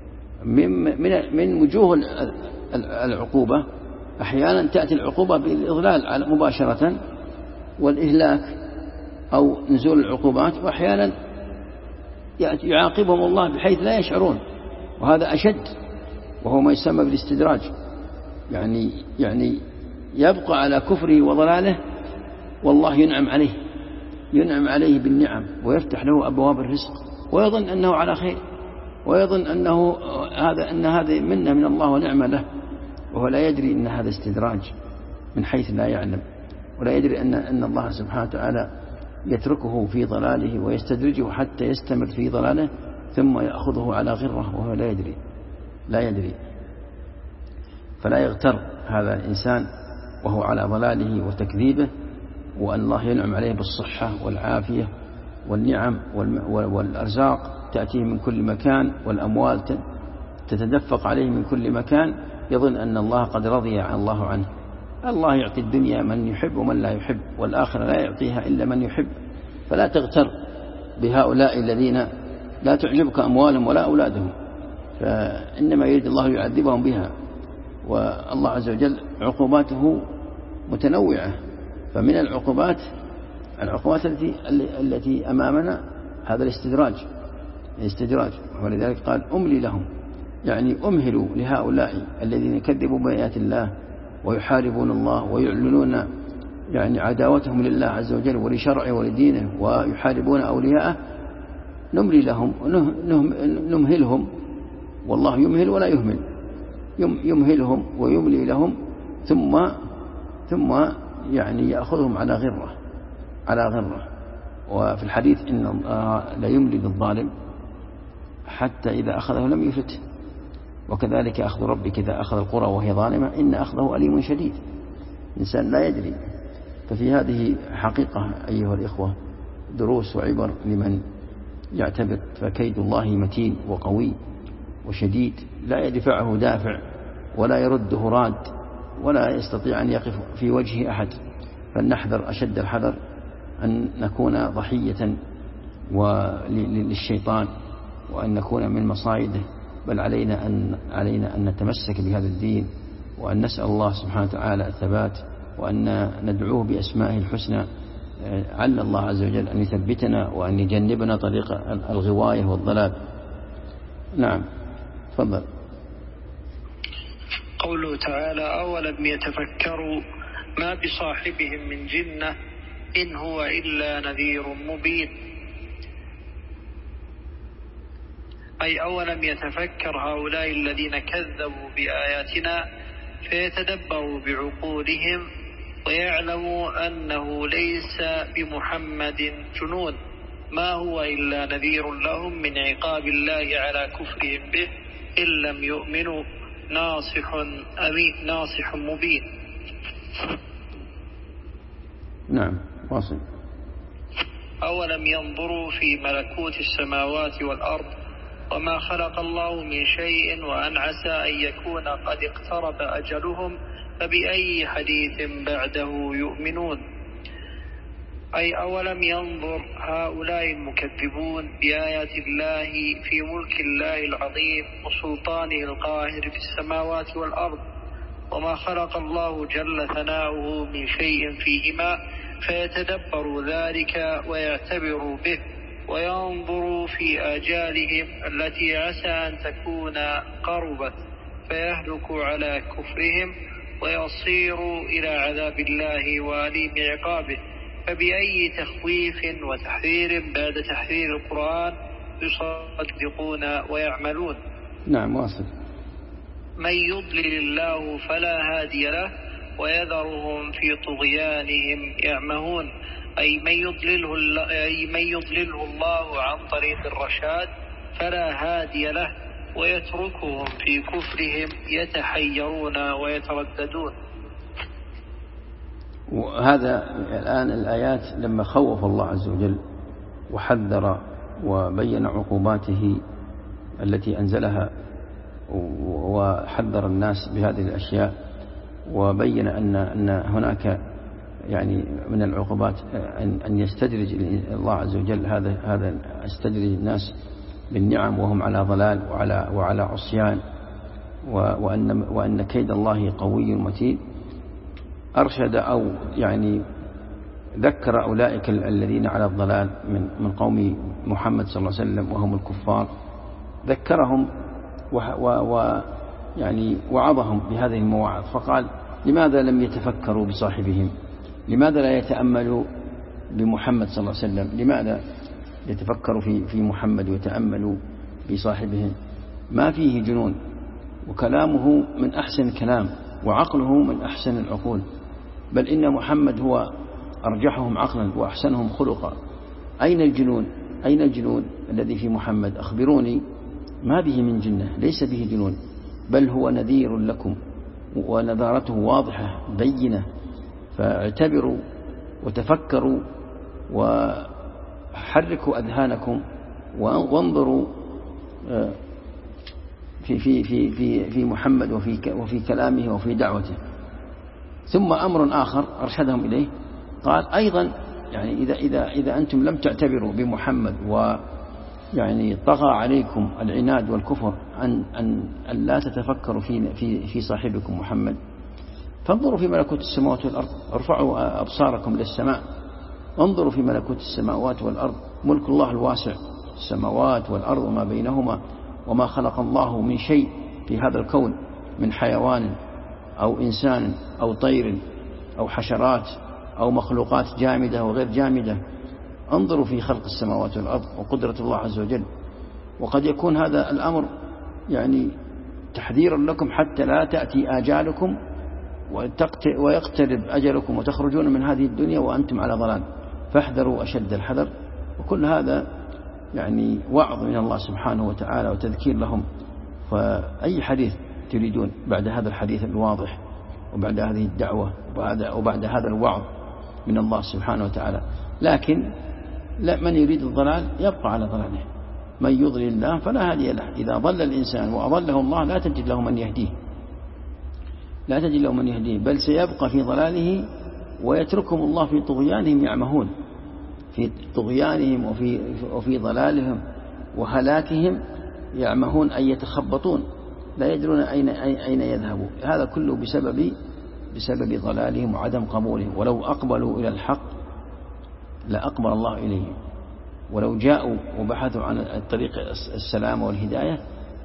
من وجوه العقوبة أحيانا تأتي العقوبة بالإضلال مباشرة والإهلاك أو نزول العقوبات، وأحيانا يعاقبهم الله بحيث لا يشعرون، وهذا أشد، وهو ما يسمى بالاستدراج، يعني يبقى على كفره وضلاله والله ينعم عليه بالنعم ويفتح له أبواب الرزق، ويظن أنه على خير، ويظن أن هذا منة من الله ونعمة له، وهو لا يدري أن هذا استدراج من حيث لا يعلم، ولا يدري أن الله سبحانه وتعالى يتركه في ضلاله ويستدرجه حتى يستمر في ضلاله ثم يأخذه على غره وهو لا يدري. فلا يغتر هذا الإنسان وهو على ضلاله وتكذيبه، وأن الله ينعم عليه بالصحة والعافية والنعم والأرزاق تأتيه من كل مكان، والأموال تتدفق عليه من كل مكان، يظن أن الله قد رضي الله عنه الله يعطي الدنيا من يحب ومن لا يحب، والآخرة لا يعطيها إلا من يحب. فلا تغتر بهؤلاء الذين لا تعجبك أموالهم ولا أولادهم، فإنما يريد الله يعذبهم بها. والله عز وجل عقوباته متنوعة، فمن العقوبات التي أمامنا هذا الاستدراج، ولذلك قال أملي لهم، يعني أمهلوا لهؤلاء الذين يكذبوا بآيات الله ويحاربون الله ويعلنون يعني عداوتهم لله عز وجل ولشرعه ولدينه ويحاربون أولياءه. نملي لهم نمهلهم، والله يمهل ولا يهمل، يمهلهم ويملي لهم ثم يعني يأخذهم على غرة. وفي الحديث إن الله لا يملي للظالم حتى إذا أخذه لم يفته، وكذلك أخذ ربك إذا أخذ القرى وهي ظالمة إن أخذه أليم شديد. الإنسان لا يدري. ففي هذه حقيقة أيها الإخوة دروس وعبر لمن يعتبر، فكيد الله متين وقوي وشديد، لا يدفعه دافع ولا يرده راد ولا يستطيع أن يقف في وجه أحد. فلنحذر أشد الحذر أن نكون ضحية للشيطان وأن نكون من مصائده، بل علينا أن نتمسك بهذا الدين، وأن نسأل الله سبحانه وتعالى الثبات، وأن ندعوه بأسمائه الحسنى. عل الله عز وجل أن يثبتنا وأن يجنبنا طريق الغواية والضلال. نعم، تفضل. قوله تعالى أولم يتفكروا ما بصاحبهم من جنة إن هو إلا نذير مبين، أي أولم يتفكر هؤلاء الذين كذبوا بآياتنا فيتدبروا بعقولهم ويعلموا أنه ليس بمحمد جنون، ما هو إلا نذير لهم من عقاب الله على كفرهم به إن لم يؤمنوا، ناصح مبين. نعم، واصل. أولم ينظروا في ملكوت السماوات والأرض وما خلق الله من شيء وأن عسى أن يكون قد اقترب أجلهم فبأي حديث بعده يؤمنون، أي أولم ينظر هؤلاء المكذبون بآيات الله في ملك الله العظيم وسلطانه القاهر في السماوات والأرض وما خلق الله جل ثناؤه من شيء فيهما، فيتدبروا ذلك ويعتبروا به وينظروا في آجالهم التي عسى أن تكون قربت فيهلكوا على كفرهم ويصيروا إلى عذاب الله وأليم عقابه، فبأي تخويف وتحذير بعد تحذير القرآن يصدقون ويعملون. نعم، واصل. من يضلل الله فلا هادي له ويذرهم في طغيانهم يعمهون، أي من يضلله الله عن طريق الرشاد فلا هادي له ويتركهم في كفرهم يتحيرون ويترددون. وهذا الآن الآيات لما خوف الله عز وجل وحذر وبين عقوباته التي أنزلها وحذر الناس بهذه الأشياء، وبين أن هناك يعني من العقوبات أن يستدرج الله عز وجل هذا يستدرج الناس بالنعم وهم على ضلال وعلى عصيان، وأن كيد الله قوي متين. أرشد أو يعني ذكر أولئك الذين على الضلال من قوم محمد صلى الله عليه وسلم وهم الكفار، ذكرهم ويعني وعظهم بهذه المواعظ، فقال لماذا لم يتفكروا بصاحبهم؟ لماذا لا يتأملوا بمحمد صلى الله عليه وسلم؟ لماذا يتفكروا في محمد ويتأملوا بصاحبهم؟ ما فيه جنون، وكلامه من أحسن الكلام، وعقله من أحسن العقول، بل إن محمد هو أرجحهم عقلا وأحسنهم خلقا. أين الجنون؟ أين الجنون الذي في محمد؟ أخبروني. ما به من جنة، ليس به جنون، بل هو نذير لكم، ونذارته واضحة بينة. فاعتبروا وتفكروا وحركوا أذهانكم وانظروا في محمد وفي كلامه وفي دعوته. ثم أمر آخر أرشدهم إليه، قال أيضا يعني إذا أنتم لم تعتبروا بمحمد ويعني طغى عليكم العناد والكفر أن لا تتفكروا في صاحبكم محمد، فانظروا في ملكوت السماوات والأرض، ارفعوا أبصاركم للسماء، انظروا في ملكوت السماوات والأرض، ملك الله الواسع، السماوات والأرض وما بينهما، وما خلق الله من شيء في هذا الكون من حيوان أو إنسان أو طير أو حشرات أو مخلوقات جامدة وغير جامدة. انظروا في خلق السماوات والأرض وقدرة الله عز وجل. وقد يكون هذا الأمر يعني تحذيرا لكم حتى لا تأتي آجالكم ويقترب أجلكم وتخرجون من هذه الدنيا وأنتم على ضلال، فاحذروا أشد الحذر. وكل هذا يعني وعظ من الله سبحانه وتعالى وتذكير لهم. فأي حديث تريدون بعد هذا الحديث الواضح وبعد هذه الدعوة وبعد هذا الوعظ من الله سبحانه وتعالى؟ لكن من يريد الضلال يبقى على ضلاله، من يضلل الله فلا هادي له. إذا ضل الإنسان وأضله الله لا تجد له من يهديه، لا تجد له من يهديه، بل سيبقى في ضلاله ويتركهم الله في طغيانهم يعمهون، في طغيانهم وفي ضلالهم وهلاكهم يعمهون أي يتخبطون، لا يدرون أين يذهبوا. هذا كله بسبب ضلالهم وعدم قبولهم. ولو أقبلوا إلى الحق لأقبل الله إليهم، ولو جاءوا وبحثوا عن طريق السلام والهداية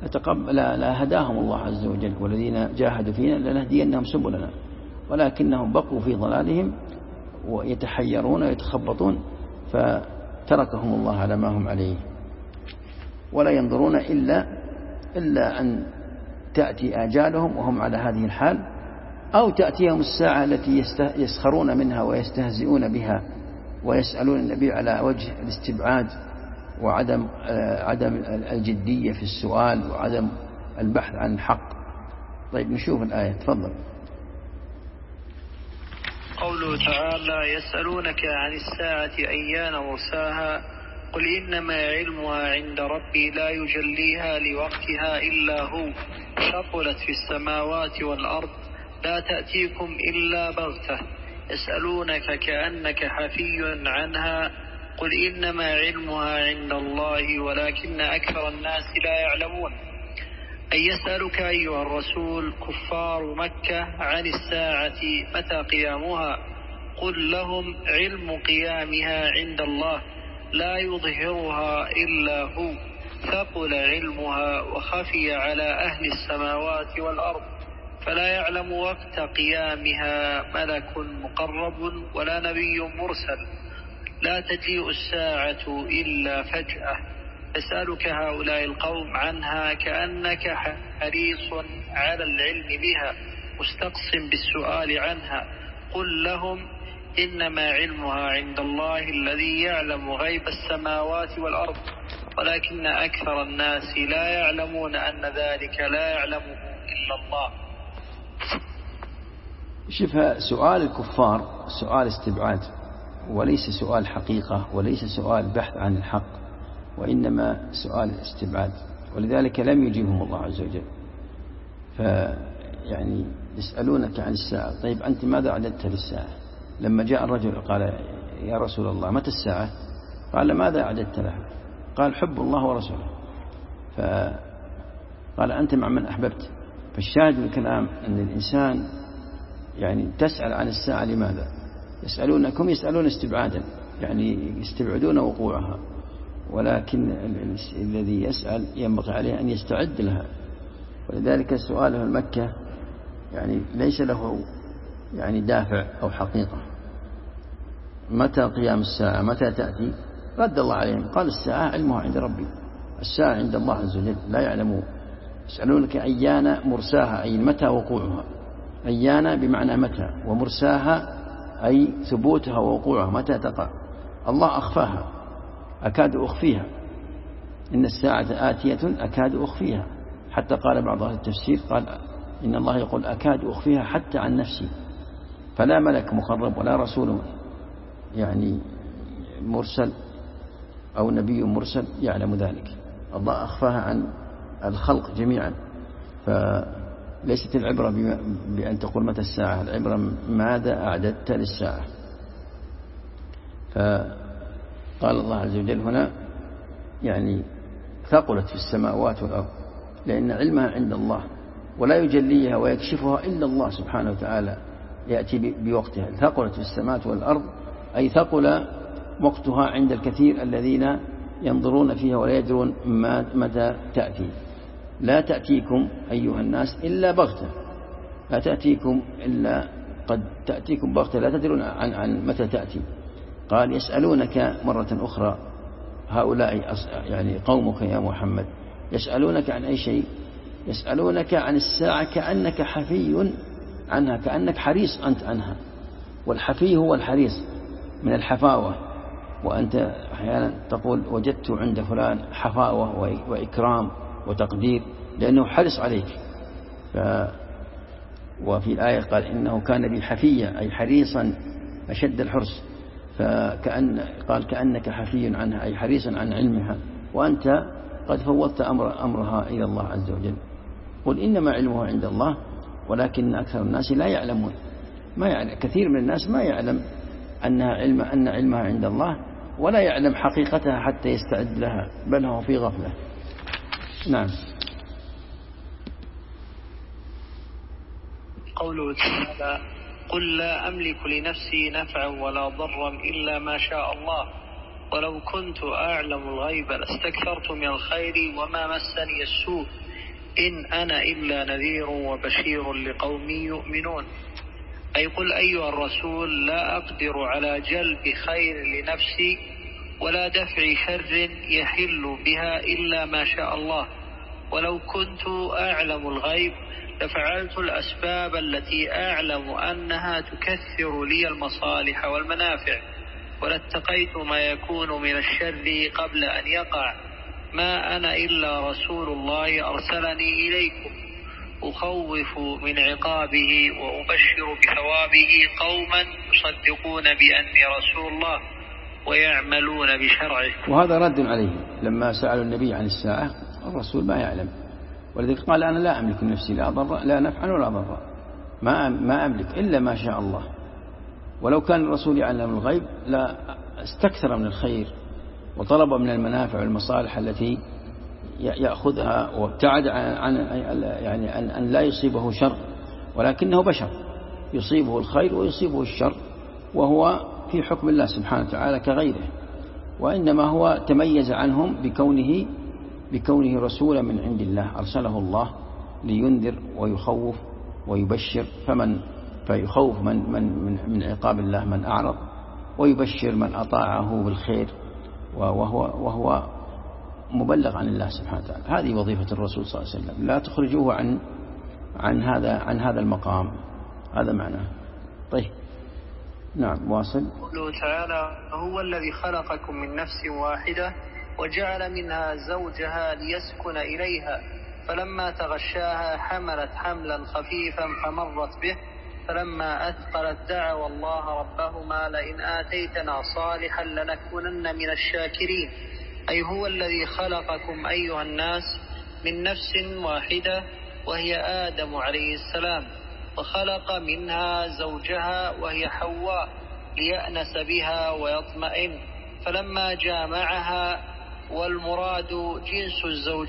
لا هداهم الله عز وجل، والذين جاهدوا فينا لنهدينهم سبلنا، ولكنهم بقوا في ضلالهم ويتحيرون ويتخبطون، فتركهم الله على ما هم عليه. ولا ينظرون إلا أن تأتي آجالهم وهم على هذه الحال، أو تأتيهم الساعة التي يسخرون منها ويستهزئون بها ويسألون النبي على وجه الاستبعاد وعدم الجدية في السؤال وعدم البحث عن الحق. طيب نشوف الآية، تفضل. قوله تعالى: يسألونك عن الساعة أيان مرساها قل إنما علمها عند ربي لا يجليها لوقتها إلا هو ثقلت في السماوات والأرض لا تأتيكم إلا بغتة يسألونك كأنك حفي عنها قل إنما علمها عند الله ولكن أكثر الناس لا يعلمون. أي يسألك أيها الرسول كفار مكة عن الساعة متى قيامها قل لهم علم قيامها عند الله لا يظهرها إلا هو ثقل علمها وخفي على أهل السماوات والأرض فلا يعلم وقت قيامها ملك مقرب ولا نبي مرسل لا تجيء الساعة إلا فجأة يسألك هؤلاء القوم عنها كأنك حريص على العلم بها مستقص بالسؤال عنها قل لهم إنما علمها عند الله الذي يعلم غيب السماوات والأرض ولكن أكثر الناس لا يعلمون أن ذلك لا يعلمه إلا الله. شوف، سؤال الكفار سؤال استبعاد وليس سؤال حقيقة وليس سؤال بحث عن الحق، وإنما سؤال استبعاد، ولذلك لم يجيبهم الله عز وجل. فيعني يسألونك عن الساعة، طيب أنت ماذا أعددت للساعة؟ لما جاء الرجل قال يا رسول الله متى الساعة؟ قال ماذا أعددت لها؟ قال حب الله ورسوله. فقال أنت مع من أحببت. فالشاهد من الكلام أن الإنسان يعني تسأل عن الساعة لماذا؟ يسألونكم يسألون استبعادا، يعني يستبعدون وقوعها، ولكن الذي يسأل ينبغي عليه أن يستعد لها. ولذلك سؤاله المكة يعني ليس له يعني دافع أو حقيقة. متى قيام الساعة؟ متى تأتي؟ رد الله عليهم قال الساعة علمها عند ربي، الساعة عند الله عز وجل لا يعلمه. يسألونك أيان مرساها أي متى وقوعها، أيان بمعنى متى، ومرساها أي ثبوتها ووقوعها متى تقع. الله أخفاها أكاد أخفيها، إن الساعة آتية أكاد أخفيها، حتى قال بعض أهل التفسير قال إن الله يقول أكاد أخفيها حتى عن نفسي. فلا ملك مقرب ولا رسول يعني مرسل أو نبي مرسل يعلم ذلك، الله أخفاها عن الخلق جميعا. ليست العبرة بأن تقول متى الساعة، العبرة ماذا أعددت للساعة. فقال الله عز وجل هنا يعني ثقلت في السماوات والأرض، لأن علمها عند الله ولا يجليها ويكشفها إلا الله سبحانه وتعالى، يأتي بوقتها. ثقلت في السماوات والأرض أي ثقل وقتها عند الكثير الذين ينظرون فيها ولا يدرون متى تأتي. لا تأتيكم أيها الناس إلا بغتة، لا تأتيكم إلا قد تأتيكم بغتة، لا تدرون عن متى تأتي. قال يسألونك مرة أخرى هؤلاء يعني قومك يا محمد، يسألونك عن أي شيء؟ يسألونك عن الساعة كأنك حفي عنها، كأنك حريص أنت عنها. والحفي هو الحريص من الحفاوة، وأنت أحيانا تقول وجدت عند فلان حفاوة وإكرام وتقدير لأنه حرص عليك. وفي الآية قال إنه كان بي حفيا أي حريصا أشد الحرص، قال كأنك حفي عنها أي حريصا عن علمها، وأنت قد فوضت أمرها إلى الله عز وجل. قل إنما علمها عند الله ولكن أكثر الناس لا يعلمون. ما يعني كثير من الناس ما يعلم أن علمها عند الله، ولا يعلم حقيقتها حتى يستعد لها، بل هو في غفلة. نعم. قوله تعالى قل لا أملك لنفسي نفعا ولا ضرا إلا ما شاء الله ولو كنت أعلم الغيب لاستكثرت من الخير وما مسني السوء إن أنا إلا نذير وبشير لقوم يؤمنون. أي قل أيها الرسول لا أقدر على جلب خير لنفسي ولا دفع شر يحل بها إلا ما شاء الله، ولو كنت أعلم الغيب لفعلت الأسباب التي أعلم أنها تكثر لي المصالح والمنافع، ولاتقيت ما يكون من الشر قبل أن يقع. ما أنا إلا رسول الله أرسلني إليكم أخوف من عقابه وأبشر بثوابه قوما يصدقون بأني رسول الله ويعملون بشرعه. وهذا رد عليه لما سألوا النبي عن الساعة، الرسول ما يعلم، ولذلك قال أنا لا أملك نفسي لا نفعا ولا ضرا، ما أملك إلا ما شاء الله. ولو كان الرسول يعلم الغيب لا استكثر من الخير وطلب من المنافع والمصالح التي يأخذها، وابتعد عن يعني أن لا يصيبه شر، ولكنه بشر يصيبه الخير ويصيبه الشر، وهو في حكم الله سبحانه وتعالى كغيره، وإنما هو تميز عنهم بكونه رسولا من عند الله، أرسله الله لينذر ويخوف ويبشر، فيخوف من عقاب الله من أعرض، ويبشر من أطاعه بالخير، وهو مبلغ عن الله سبحانه وتعالى. هذه وظيفة الرسول صلى الله عليه وسلم، لا تخرجوه عن هذا المقام. هذا معناه. طيب نعم واصل. قوله تعالى هو الذي خلقكم من نفس واحدة وجعل منها زوجها ليسكن إليها فلما تغشاها حملت حملا خفيفا فمرت به فلما أثقلت دعوا الله ربهما لئن آتيتنا صالحا لنكونن من الشاكرين. أي هو الذي خلقكم أيها الناس من نفس واحدة وهي آدم عليه السلام، وخلق منها زوجها وهي حواء ليأنس بها ويطمئن، فلما جامعها والمراد جنس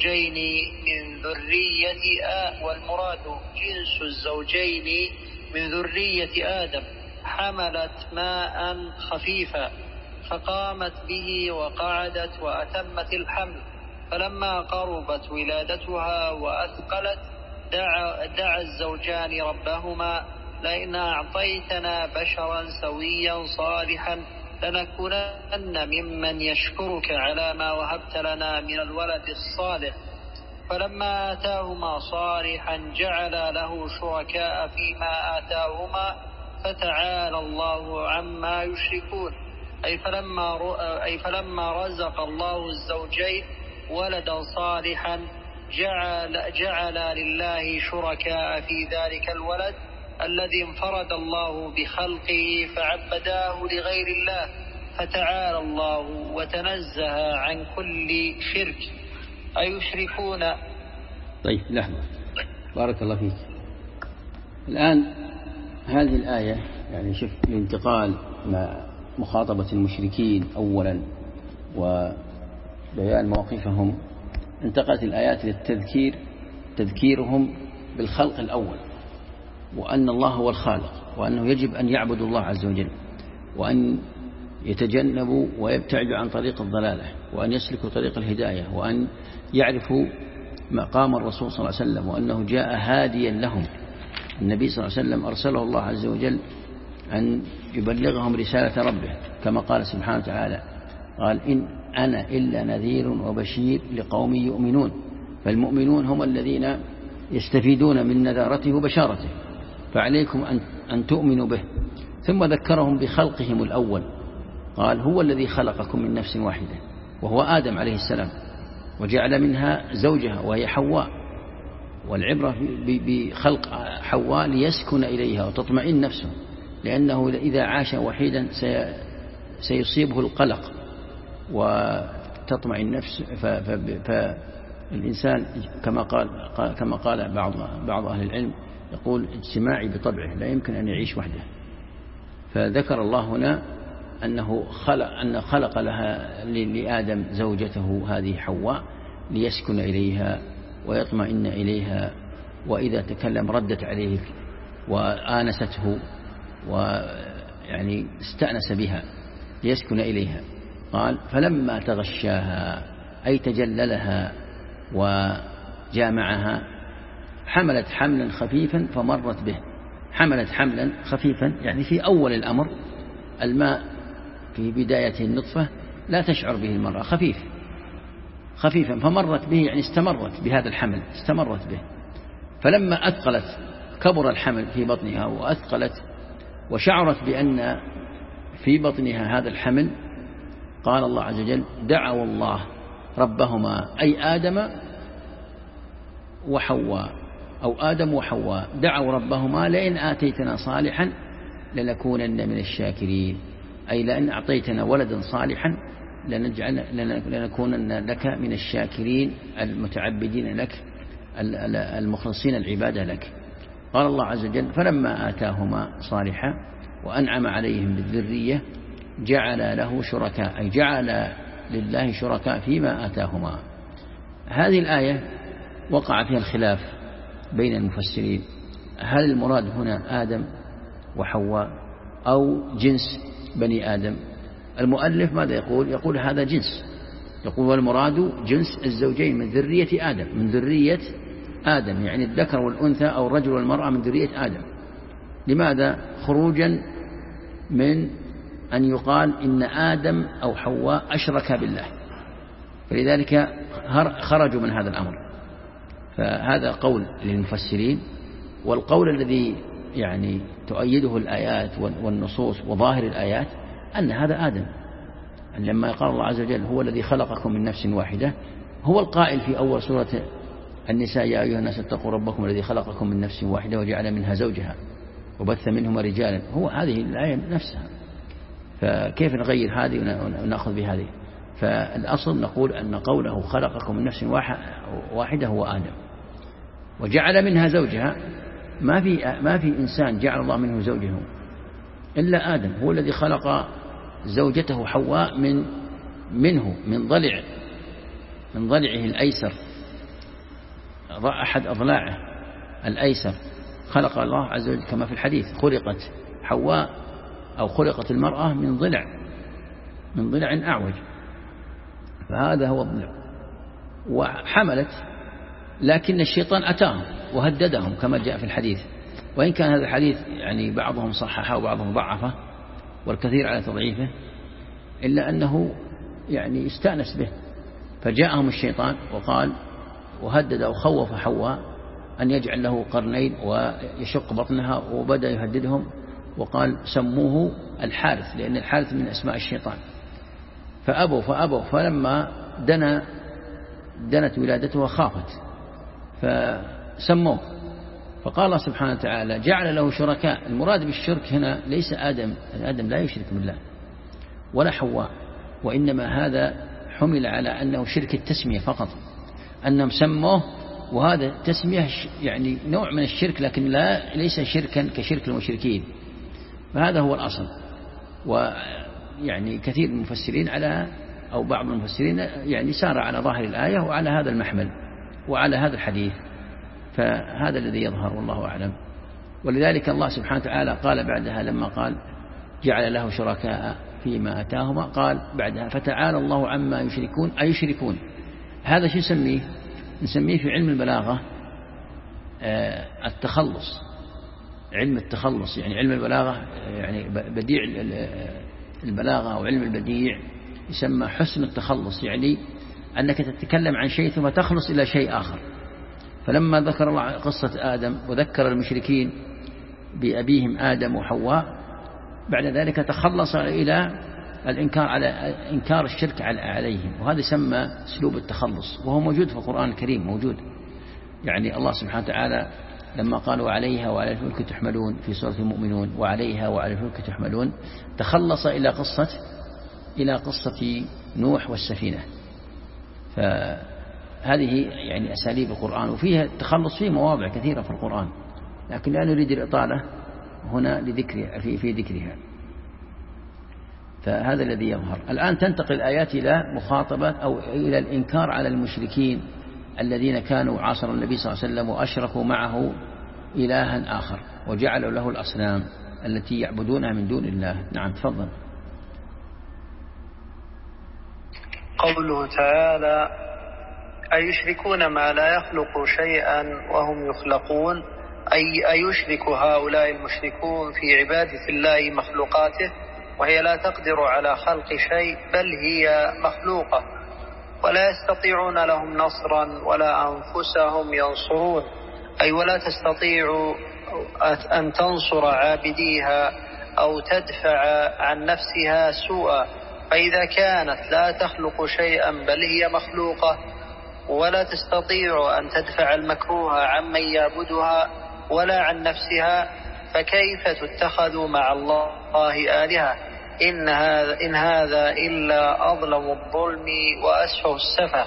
الزوجين من ذرية آدم حملت ماء خفيفا فقامت به وقعدت وأتمت الحمل، فلما قربت ولادتها وأثقلت دعا الزوجان ربهما لئن أعطيتنا بشرا سويا صالحا لنكونن ممن يشكرك على ما وهبت لنا من الولد الصالح. فلما آتاهما صالحا جعل له شركاء فيما آتاهما فتعالى الله عما يشركون. أي فلما رزق الله الزوجين ولدا صالحا جعل لله شركاء في ذلك الولد الذي انفرد الله بخلقه فعبداه لغير الله، فتعالى الله وتنزه عن كل شرك. أيشركون. طيب لحظة، بارك الله فيك. الآن هذه الآية يعني شوف الانتقال مع مخاطبة المشركين أولا وبيان مواقفهم، انتقلت الآيات للتذكير، تذكيرهم بالخلق الأول، وأن الله هو الخالق، وأنه يجب أن يعبدوا الله عز وجل، وأن يتجنبوا ويبتعدوا عن طريق الضلالة، وأن يسلكوا طريق الهداية، وأن يعرفوا مقام الرسول صلى الله عليه وسلم، وأنه جاء هاديا لهم. النبي صلى الله عليه وسلم أرسله الله عز وجل أن يبلغهم رسالة ربه، كما قال سبحانه وتعالى قال إن أنا إلا نذير وبشير لقوم يؤمنون، فالمؤمنون هم الذين يستفيدون من نذارته وبشارته، فعليكم أن تؤمنوا به. ثم ذكرهم بخلقهم الأول، قال هو الذي خلقكم من نفس واحدة وهو آدم عليه السلام، وجعل منها زوجها وهي حواء، والعبرة بخلق حواء ليسكن إليها وتطمئن نفسه، لأنه إذا عاش وحيدا سيصيبه القلق وتطمئن نفس، فالإنسان كما قال بعض أهل العلم يقول اجتماعي بطبعه لا يمكن أن يعيش وحده. فذكر الله هنا أن خلق لها لآدم زوجته هذه حواء ليسكن إليها ويطمئن إليها، وإذا تكلم ردت عليه وآنسته ويعني استأنس بها ليسكن إليها. قال فلما تغشاها أي تجللها وجامعها حملت حملا خفيفا فمرت به. حملت حملا خفيفا يعني في أول الأمر الماء في بداية النطفة لا تشعر به المرأة، خفيفا فمرت به يعني استمرت بهذا الحمل، استمرت به. فلما أثقلت كبر الحمل في بطنها وأثقلت وشعرت بأن في بطنها هذا الحمل، قال الله عز وجل دعوا الله ربهما أي آدم وحواء أو آدم وحواء دعوا ربهما لئن آتيتنا صالحا لنكونن من الشاكرين، أي لأن أعطيتنا ولدا صالحا لنكونن لك من الشاكرين المتعبدين لك المخلصين العبادة لك. قال الله عز وجل فلما آتاهما صالحا وأنعم عليهم بالذرية جعل له شركاء أي جعل لله شركاء فيما آتاهما. هذه الآية وقع فيها الخلاف بين المفسرين، هل المراد هنا آدم وحواء أو جنس بني آدم؟ المؤلف ماذا يقول؟ يقول هذا جنس، يقول والمراد جنس الزوجين من ذرية آدم، من ذرية آدم يعني الذكر والأنثى أو الرجل والمرأة من ذرية آدم. لماذا؟ خروجا من أن يقال إن آدم أو حواء أشركا بالله، فلذلك خرجوا من هذا الأمر. فهذا قول للمفسرين، والقول الذي يعني تؤيده الآيات والنصوص وظاهر الآيات أن هذا آدم، لما قال الله عز وجل هو الذي خلقكم من نفس واحدة، هو القائل في أول سورة النساء يا أيها الناس اتقوا ربكم الذي خلقكم من نفس واحدة وجعل منها زوجها وبث منهما رجالا، هو هذه الآية نفسها، فكيف نغير هذه ونأخذ بهذه؟ فالأصل نقول أن قوله خلقكم من نفس واحدة هو آدم، وجعل منها زوجها، ما في إنسان جعل الله منه زوجه إلا آدم، هو الذي خلق زوجته حواء من ضلعه الأيسر، أحد أضلاعه الأيسر خلق الله عز وجل كما في الحديث خلقت حواء أو خلقت المرأة من ضلع أعوج، فهذا هو الضلع. وحملت، لكن الشيطان أتاهم وهددهم كما جاء في الحديث، وإن كان هذا الحديث يعني بعضهم صححه وبعضهم ضعفه والكثير على تضعيفه، إلا أنه يعني استأنس به. فجاءهم الشيطان وقال وهدد أو خوف حواء أن يجعل له قرنين ويشق بطنها، وبدأ يهددهم وقال سموه الحارث، لأن الحارث من أسماء الشيطان. فأبوا فلما دنت ولادته خافت فسموه. فقال الله سبحانه وتعالى جعل له شركاء. المراد بالشرك هنا ليس آدم لا يشرك بالله ولا حواء، وإنما هذا حمل على أنه شرك التسمية فقط، أنهم سموه وهذا تسمية يعني نوع من الشرك، لكن ليس شركا كشرك المشركين، فهذا هو الأصل. ويعني كثير من المفسرين أو بعض المفسرين يعني سار على ظاهر الآية وعلى هذا المحمل وعلى هذا الحديث، فهذا الذي يظهر والله أعلم. ولذلك الله سبحانه وتعالى قال بعدها لما قال جعل له شركاء فيما أتاهما، قال بعدها فتعالى الله عما يشركون أيشركون. هذا شو نسميه في علم البلاغة التخلص، علم التخلص. يعني علم البلاغة يعني بديع البلاغة أو علم البديع يسمى حسن التخلص، يعني أنك تتكلم عن شيء ثم تخلص إلى شيء آخر. فلما ذكر الله قصة آدم وذكر المشركين بأبيهم آدم وحواء، بعد ذلك تخلص إلى الإنكار على إنكار الشرك عليهم، وهذا يسمى أسلوب التخلص، وهو موجود في القرآن الكريم موجود. يعني الله سبحانه وتعالى لما قال وعليها وعلى الفلك تحملون في سورة المؤمنون، وعليها وعلى الفلك تحملون، تخلص إلى قصة نوح والسفينة. فهذه يعني أساليب القرآن، وفيها التخلص فيه مواضع كثيرة في القرآن، لكن لا نريد الإطالة هنا في ذكرها. فهذا الذي يظهر الآن. تنتقل الآيات إلى مخاطبة أو إلى الإنكار على المشركين الذين كانوا عاصر النبي صلى الله عليه وسلم وأشركوا معه إلها آخر وجعلوا له الأصنام التي يعبدونها من دون الله. نعم تفضل. قوله تعالى أيشركون ما لا يخلق شيئا وهم يخلقون، أيشرك هؤلاء المشركون في عبادة الله مخلوقاته وهي لا تقدر على خلق شيء بل هي مخلوقة، ولا يستطيعون لهم نصرا ولا أنفسهم ينصرون، أي ولا تستطيع أن تنصر عابديها أو تدفع عن نفسها سوءا. فإذا كانت لا تخلق شيئا بل هي مخلوقة ولا تستطيع أن تدفع المكروه عمن يعبدها ولا عن نفسها، فكيف تتخذ مع الله آلهة؟ إن هذا إلا أظلم الظلم وأسفه السفه.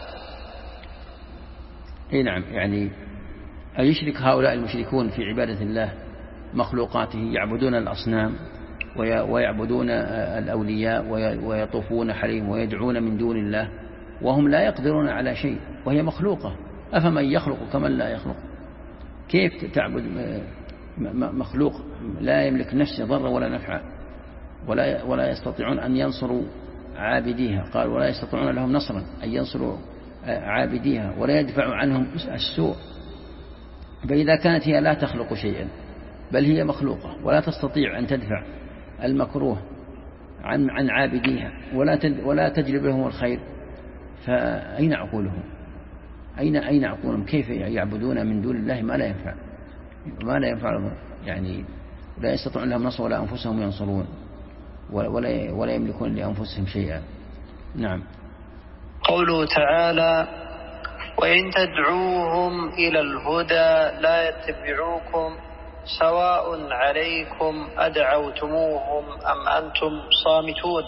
نعم، يعني أيشرك هؤلاء المشركون في عبادة الله مخلوقاته، يعبدون الأصنام ويعبدون الأولياء ويطوفون حريم ويدعون من دون الله وهم لا يقدرون على شيء وهي مخلوقة. أفمن يخلق كمن لا يخلق؟ كيف تعبد مخلوق لا يملك نفسه ضرا ولا نفعا ولا يستطيعون أن ينصروا عابديها؟ قال ولا يستطيعون لهم نصرا أن ينصروا عابديها ولا يدفعوا عنهم السوء. فإذا كانت هي لا تخلق شيئا بل هي مخلوقة ولا تستطيع أن تدفع المكروه عن عابديها ولا تجلب لهم الخير، فأين عقولهم؟ أين عقولهم؟ كيف يعبدون من دون الله ما لا ينفع يعني لا يستطيعون لهم نصر ولا أنفسهم ينصرون ولا يملكون لأنفسهم شيئا. نعم. قوله تعالى وإن تدعوهم إلى الهدى لا يتبعوكم سواء عليكم أدعوتموهم أم أنتم صامتون،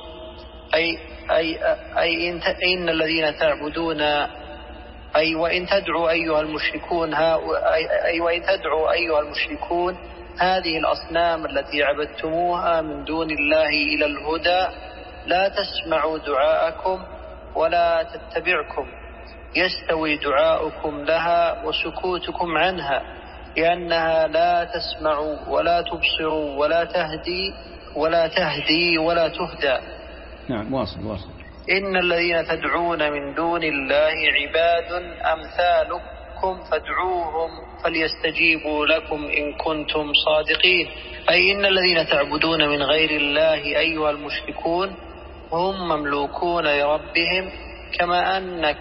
أي إن الذين تعبدون وإن تدعوا أيها المشركون هذه الأصنام التي عبدتموها من دون الله إلى الهدى لا تسمع دعاءكم ولا تتبعكم، يستوي دعاؤكم لها وسكوتكم عنها، لأنها لا تسمع ولا تبصر ولا تهدي ولا تهدى. نعم واصل. إن الذين تدعون من دون الله عباد أمثالكم فادعوهم فليستجيبوا لكم إن كنتم صادقين، أي إن الذين تعبدون من غير الله أيها المشركون هم مملوكون لربهم كما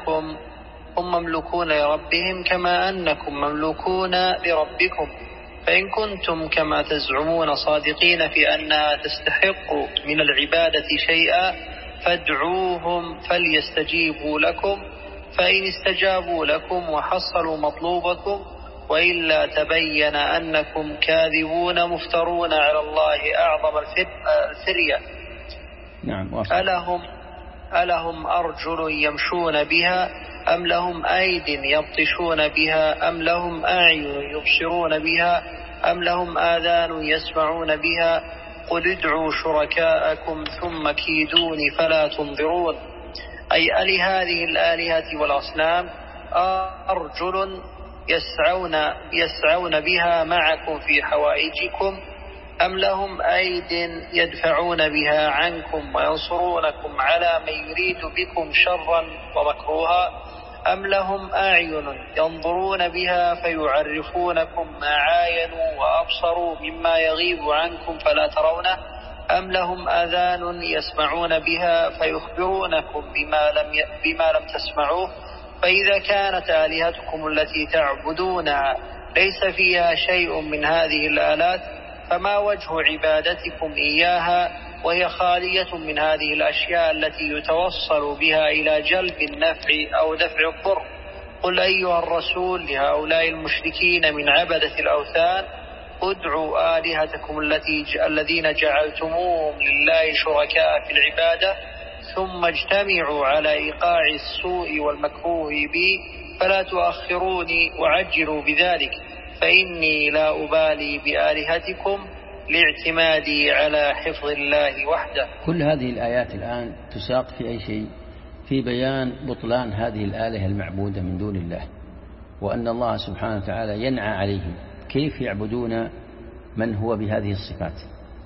أنكم مملوكون لربكم، فإن كنتم كما تزعمون صادقين في أنها تستحق من العبادة شيئا فادعوهم فليستجيبوا لكم، فإن استجابوا لكم وحصلوا مطلوبكم وإلا تبين أنكم كاذبون مفترون على الله أعظم الفرية. نعم. ألهم أرجل يمشون بها أم لهم أيد يبطشون بها أم لهم أعين يبصرون بها أم لهم آذان يسمعون بها قل ادعوا شركاءكم ثم كيدوني فلا تنظرون. أي ألهذه الآلهة والأصنام أرجل يسعون بها معكم في حوائجكم أم لهم أيد يدفعون بها عنكم وينصرونكم على من يريد بكم شرا ومكروها أم لهم أعين ينظرون بها فيعرفونكم ما عاينوا وأبصروا مما يغيب عنكم فلا ترونه أم لهم آذان يسمعون بها فيخبرونكم بما لم تسمعوه. فإذا كانت آلهتكم التي تعبدونها ليس فيها شيء من هذه الآلات فما وجه عبادتكم إياها وهي خالية من هذه الأشياء التي يتوصل بها إلى جلب النفع أو دفع الضر؟ قل أيها الرسول لهؤلاء المشركين من عبدة الأوثان ادعوا آلهتكم الذين جعلتموهم لله شركاء في العبادة ثم اجتمعوا على إيقاع السوء والمكروه بي فلا تؤخروني وعجلوا بذلك فإني لا أبالي بآلهتكم لاعتمادي على حفظ الله وحده. كل هذه الآيات الآن تساق في أي شيء؟ في بيان بطلان هذه الآلهة المعبودة من دون الله، وأن الله سبحانه وتعالى ينعى عليهم كيف يعبدون من هو بهذه الصفات.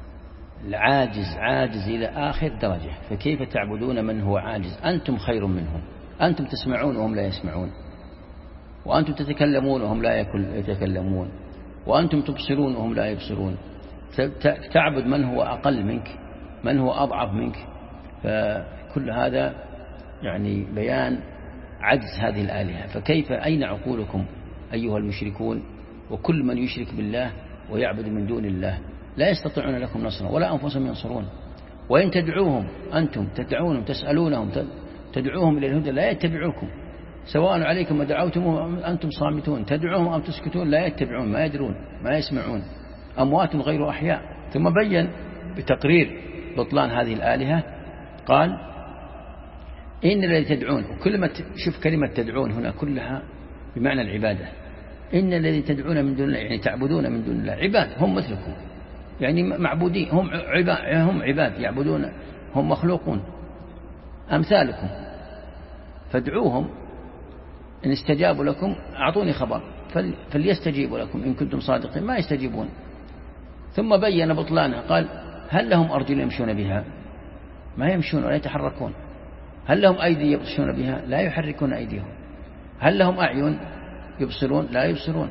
عاجز إلى آخر درجة، فكيف تعبدون من هو عاجز؟ أنتم خير منهم، أنتم تسمعون وهم لا يسمعون، وأنتم تتكلمون وهم لا يتكلمون، وأنتم تبصرون وهم لا يبصرون. تعبد من هو أقل منك، من هو أضعف منك. فكل هذا يعني بيان عجز هذه الآلهة. فكيف أين عقولكم أيها المشركون؟ وكل من يشرك بالله ويعبد من دون الله لا يستطيعون لكم نصرا ولا أنفسهم ينصرون. وإن تدعوهم، أنتم تدعونهم تسألونهم تدعوهم إلى الهدى لا يتبعوكم، سواء عليكم ما دعوتم أنتم صامتون، تدعوهم أم تسكتون لا يتبعون، ما يدرون ما يسمعون، أموات غير أحياء. ثم بين بتقرير بطلان هذه الآلهة قال إن الذي تدعون، وكل شوف كلمة تدعون هنا كلها بمعنى العبادة. إن الذي تدعون من دون الله يعني تعبدون من دون الله عباد هم مثلكم، يعني معبودين، هم عباد يعبدون، هم مخلوقون أمثالكم، فادعوهم إن استجابوا لكم أعطوني خبر فليستجيبوا لكم إن كنتم صادقين، ما يستجيبون. ثم بين بطلانها قال هل لهم أرجل يمشون بها؟ ما يمشون ولا يتحركون. هل لهم أيدي يبطشون بها؟ لا يحركون أيديهم. هل لهم أعين يبصرون؟ لا يبصرون.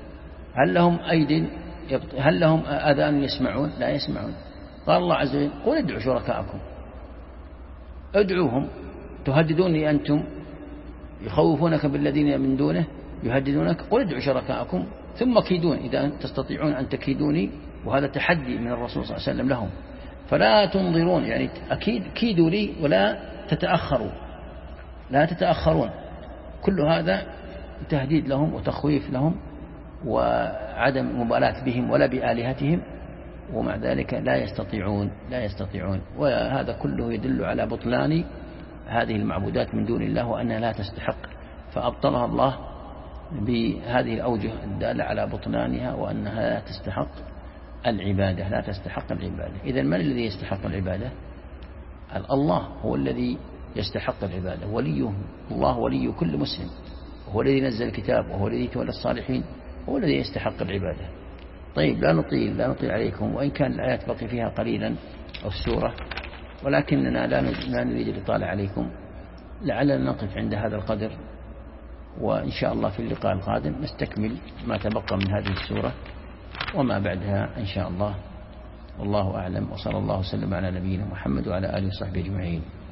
هل لهم آذان يسمعون؟ لا يسمعون. قال الله عز وجل قل ادعوا شركاءكم، ادعوهم. تهددوني أنتم، يخوفونك بالذين من دونه يهددونك، قل ادعوا شركاءكم ثم كيدون إذا تستطيعون أن تكيدوني. وهذا تحدي من الرسول صلى الله عليه وسلم لهم. فلا تنظرون يعني أكيد كيدوا لي ولا تتأخروا، لا تتأخرون. كل هذا تهديد لهم وتخويف لهم وعدم مبالاة بهم ولا بآلهتهم، ومع ذلك لا يستطيعون. وهذا كله يدل على بطلان هذه المعبودات من دون الله وأنها لا تستحق، فأبطلها الله بهذه الأوجه الدالة على بطلانها وأنها لا تستحق العبادة. إذن من الذي يستحق العبادة؟ الله هو الذي يستحق العبادة، وليه الله ولي كل مسلم، وهو الذي نزل الكتاب، وهو الذي تولى الصالحين، هو الذي يستحق العبادة. طيب لا نطيل عليكم، وإن كان الآيات بقي فيها قليلا أو السورة، ولكننا لا نريد الإطالة عليكم، لعلنا نقف عند هذا القدر، وإن شاء الله في اللقاء القادم نستكمل ما تبقى من هذه السورة وما بعدها إن شاء الله. والله أعلم، وصلى الله وسلم على نبينا محمد وعلى آله وصحبه أجمعين.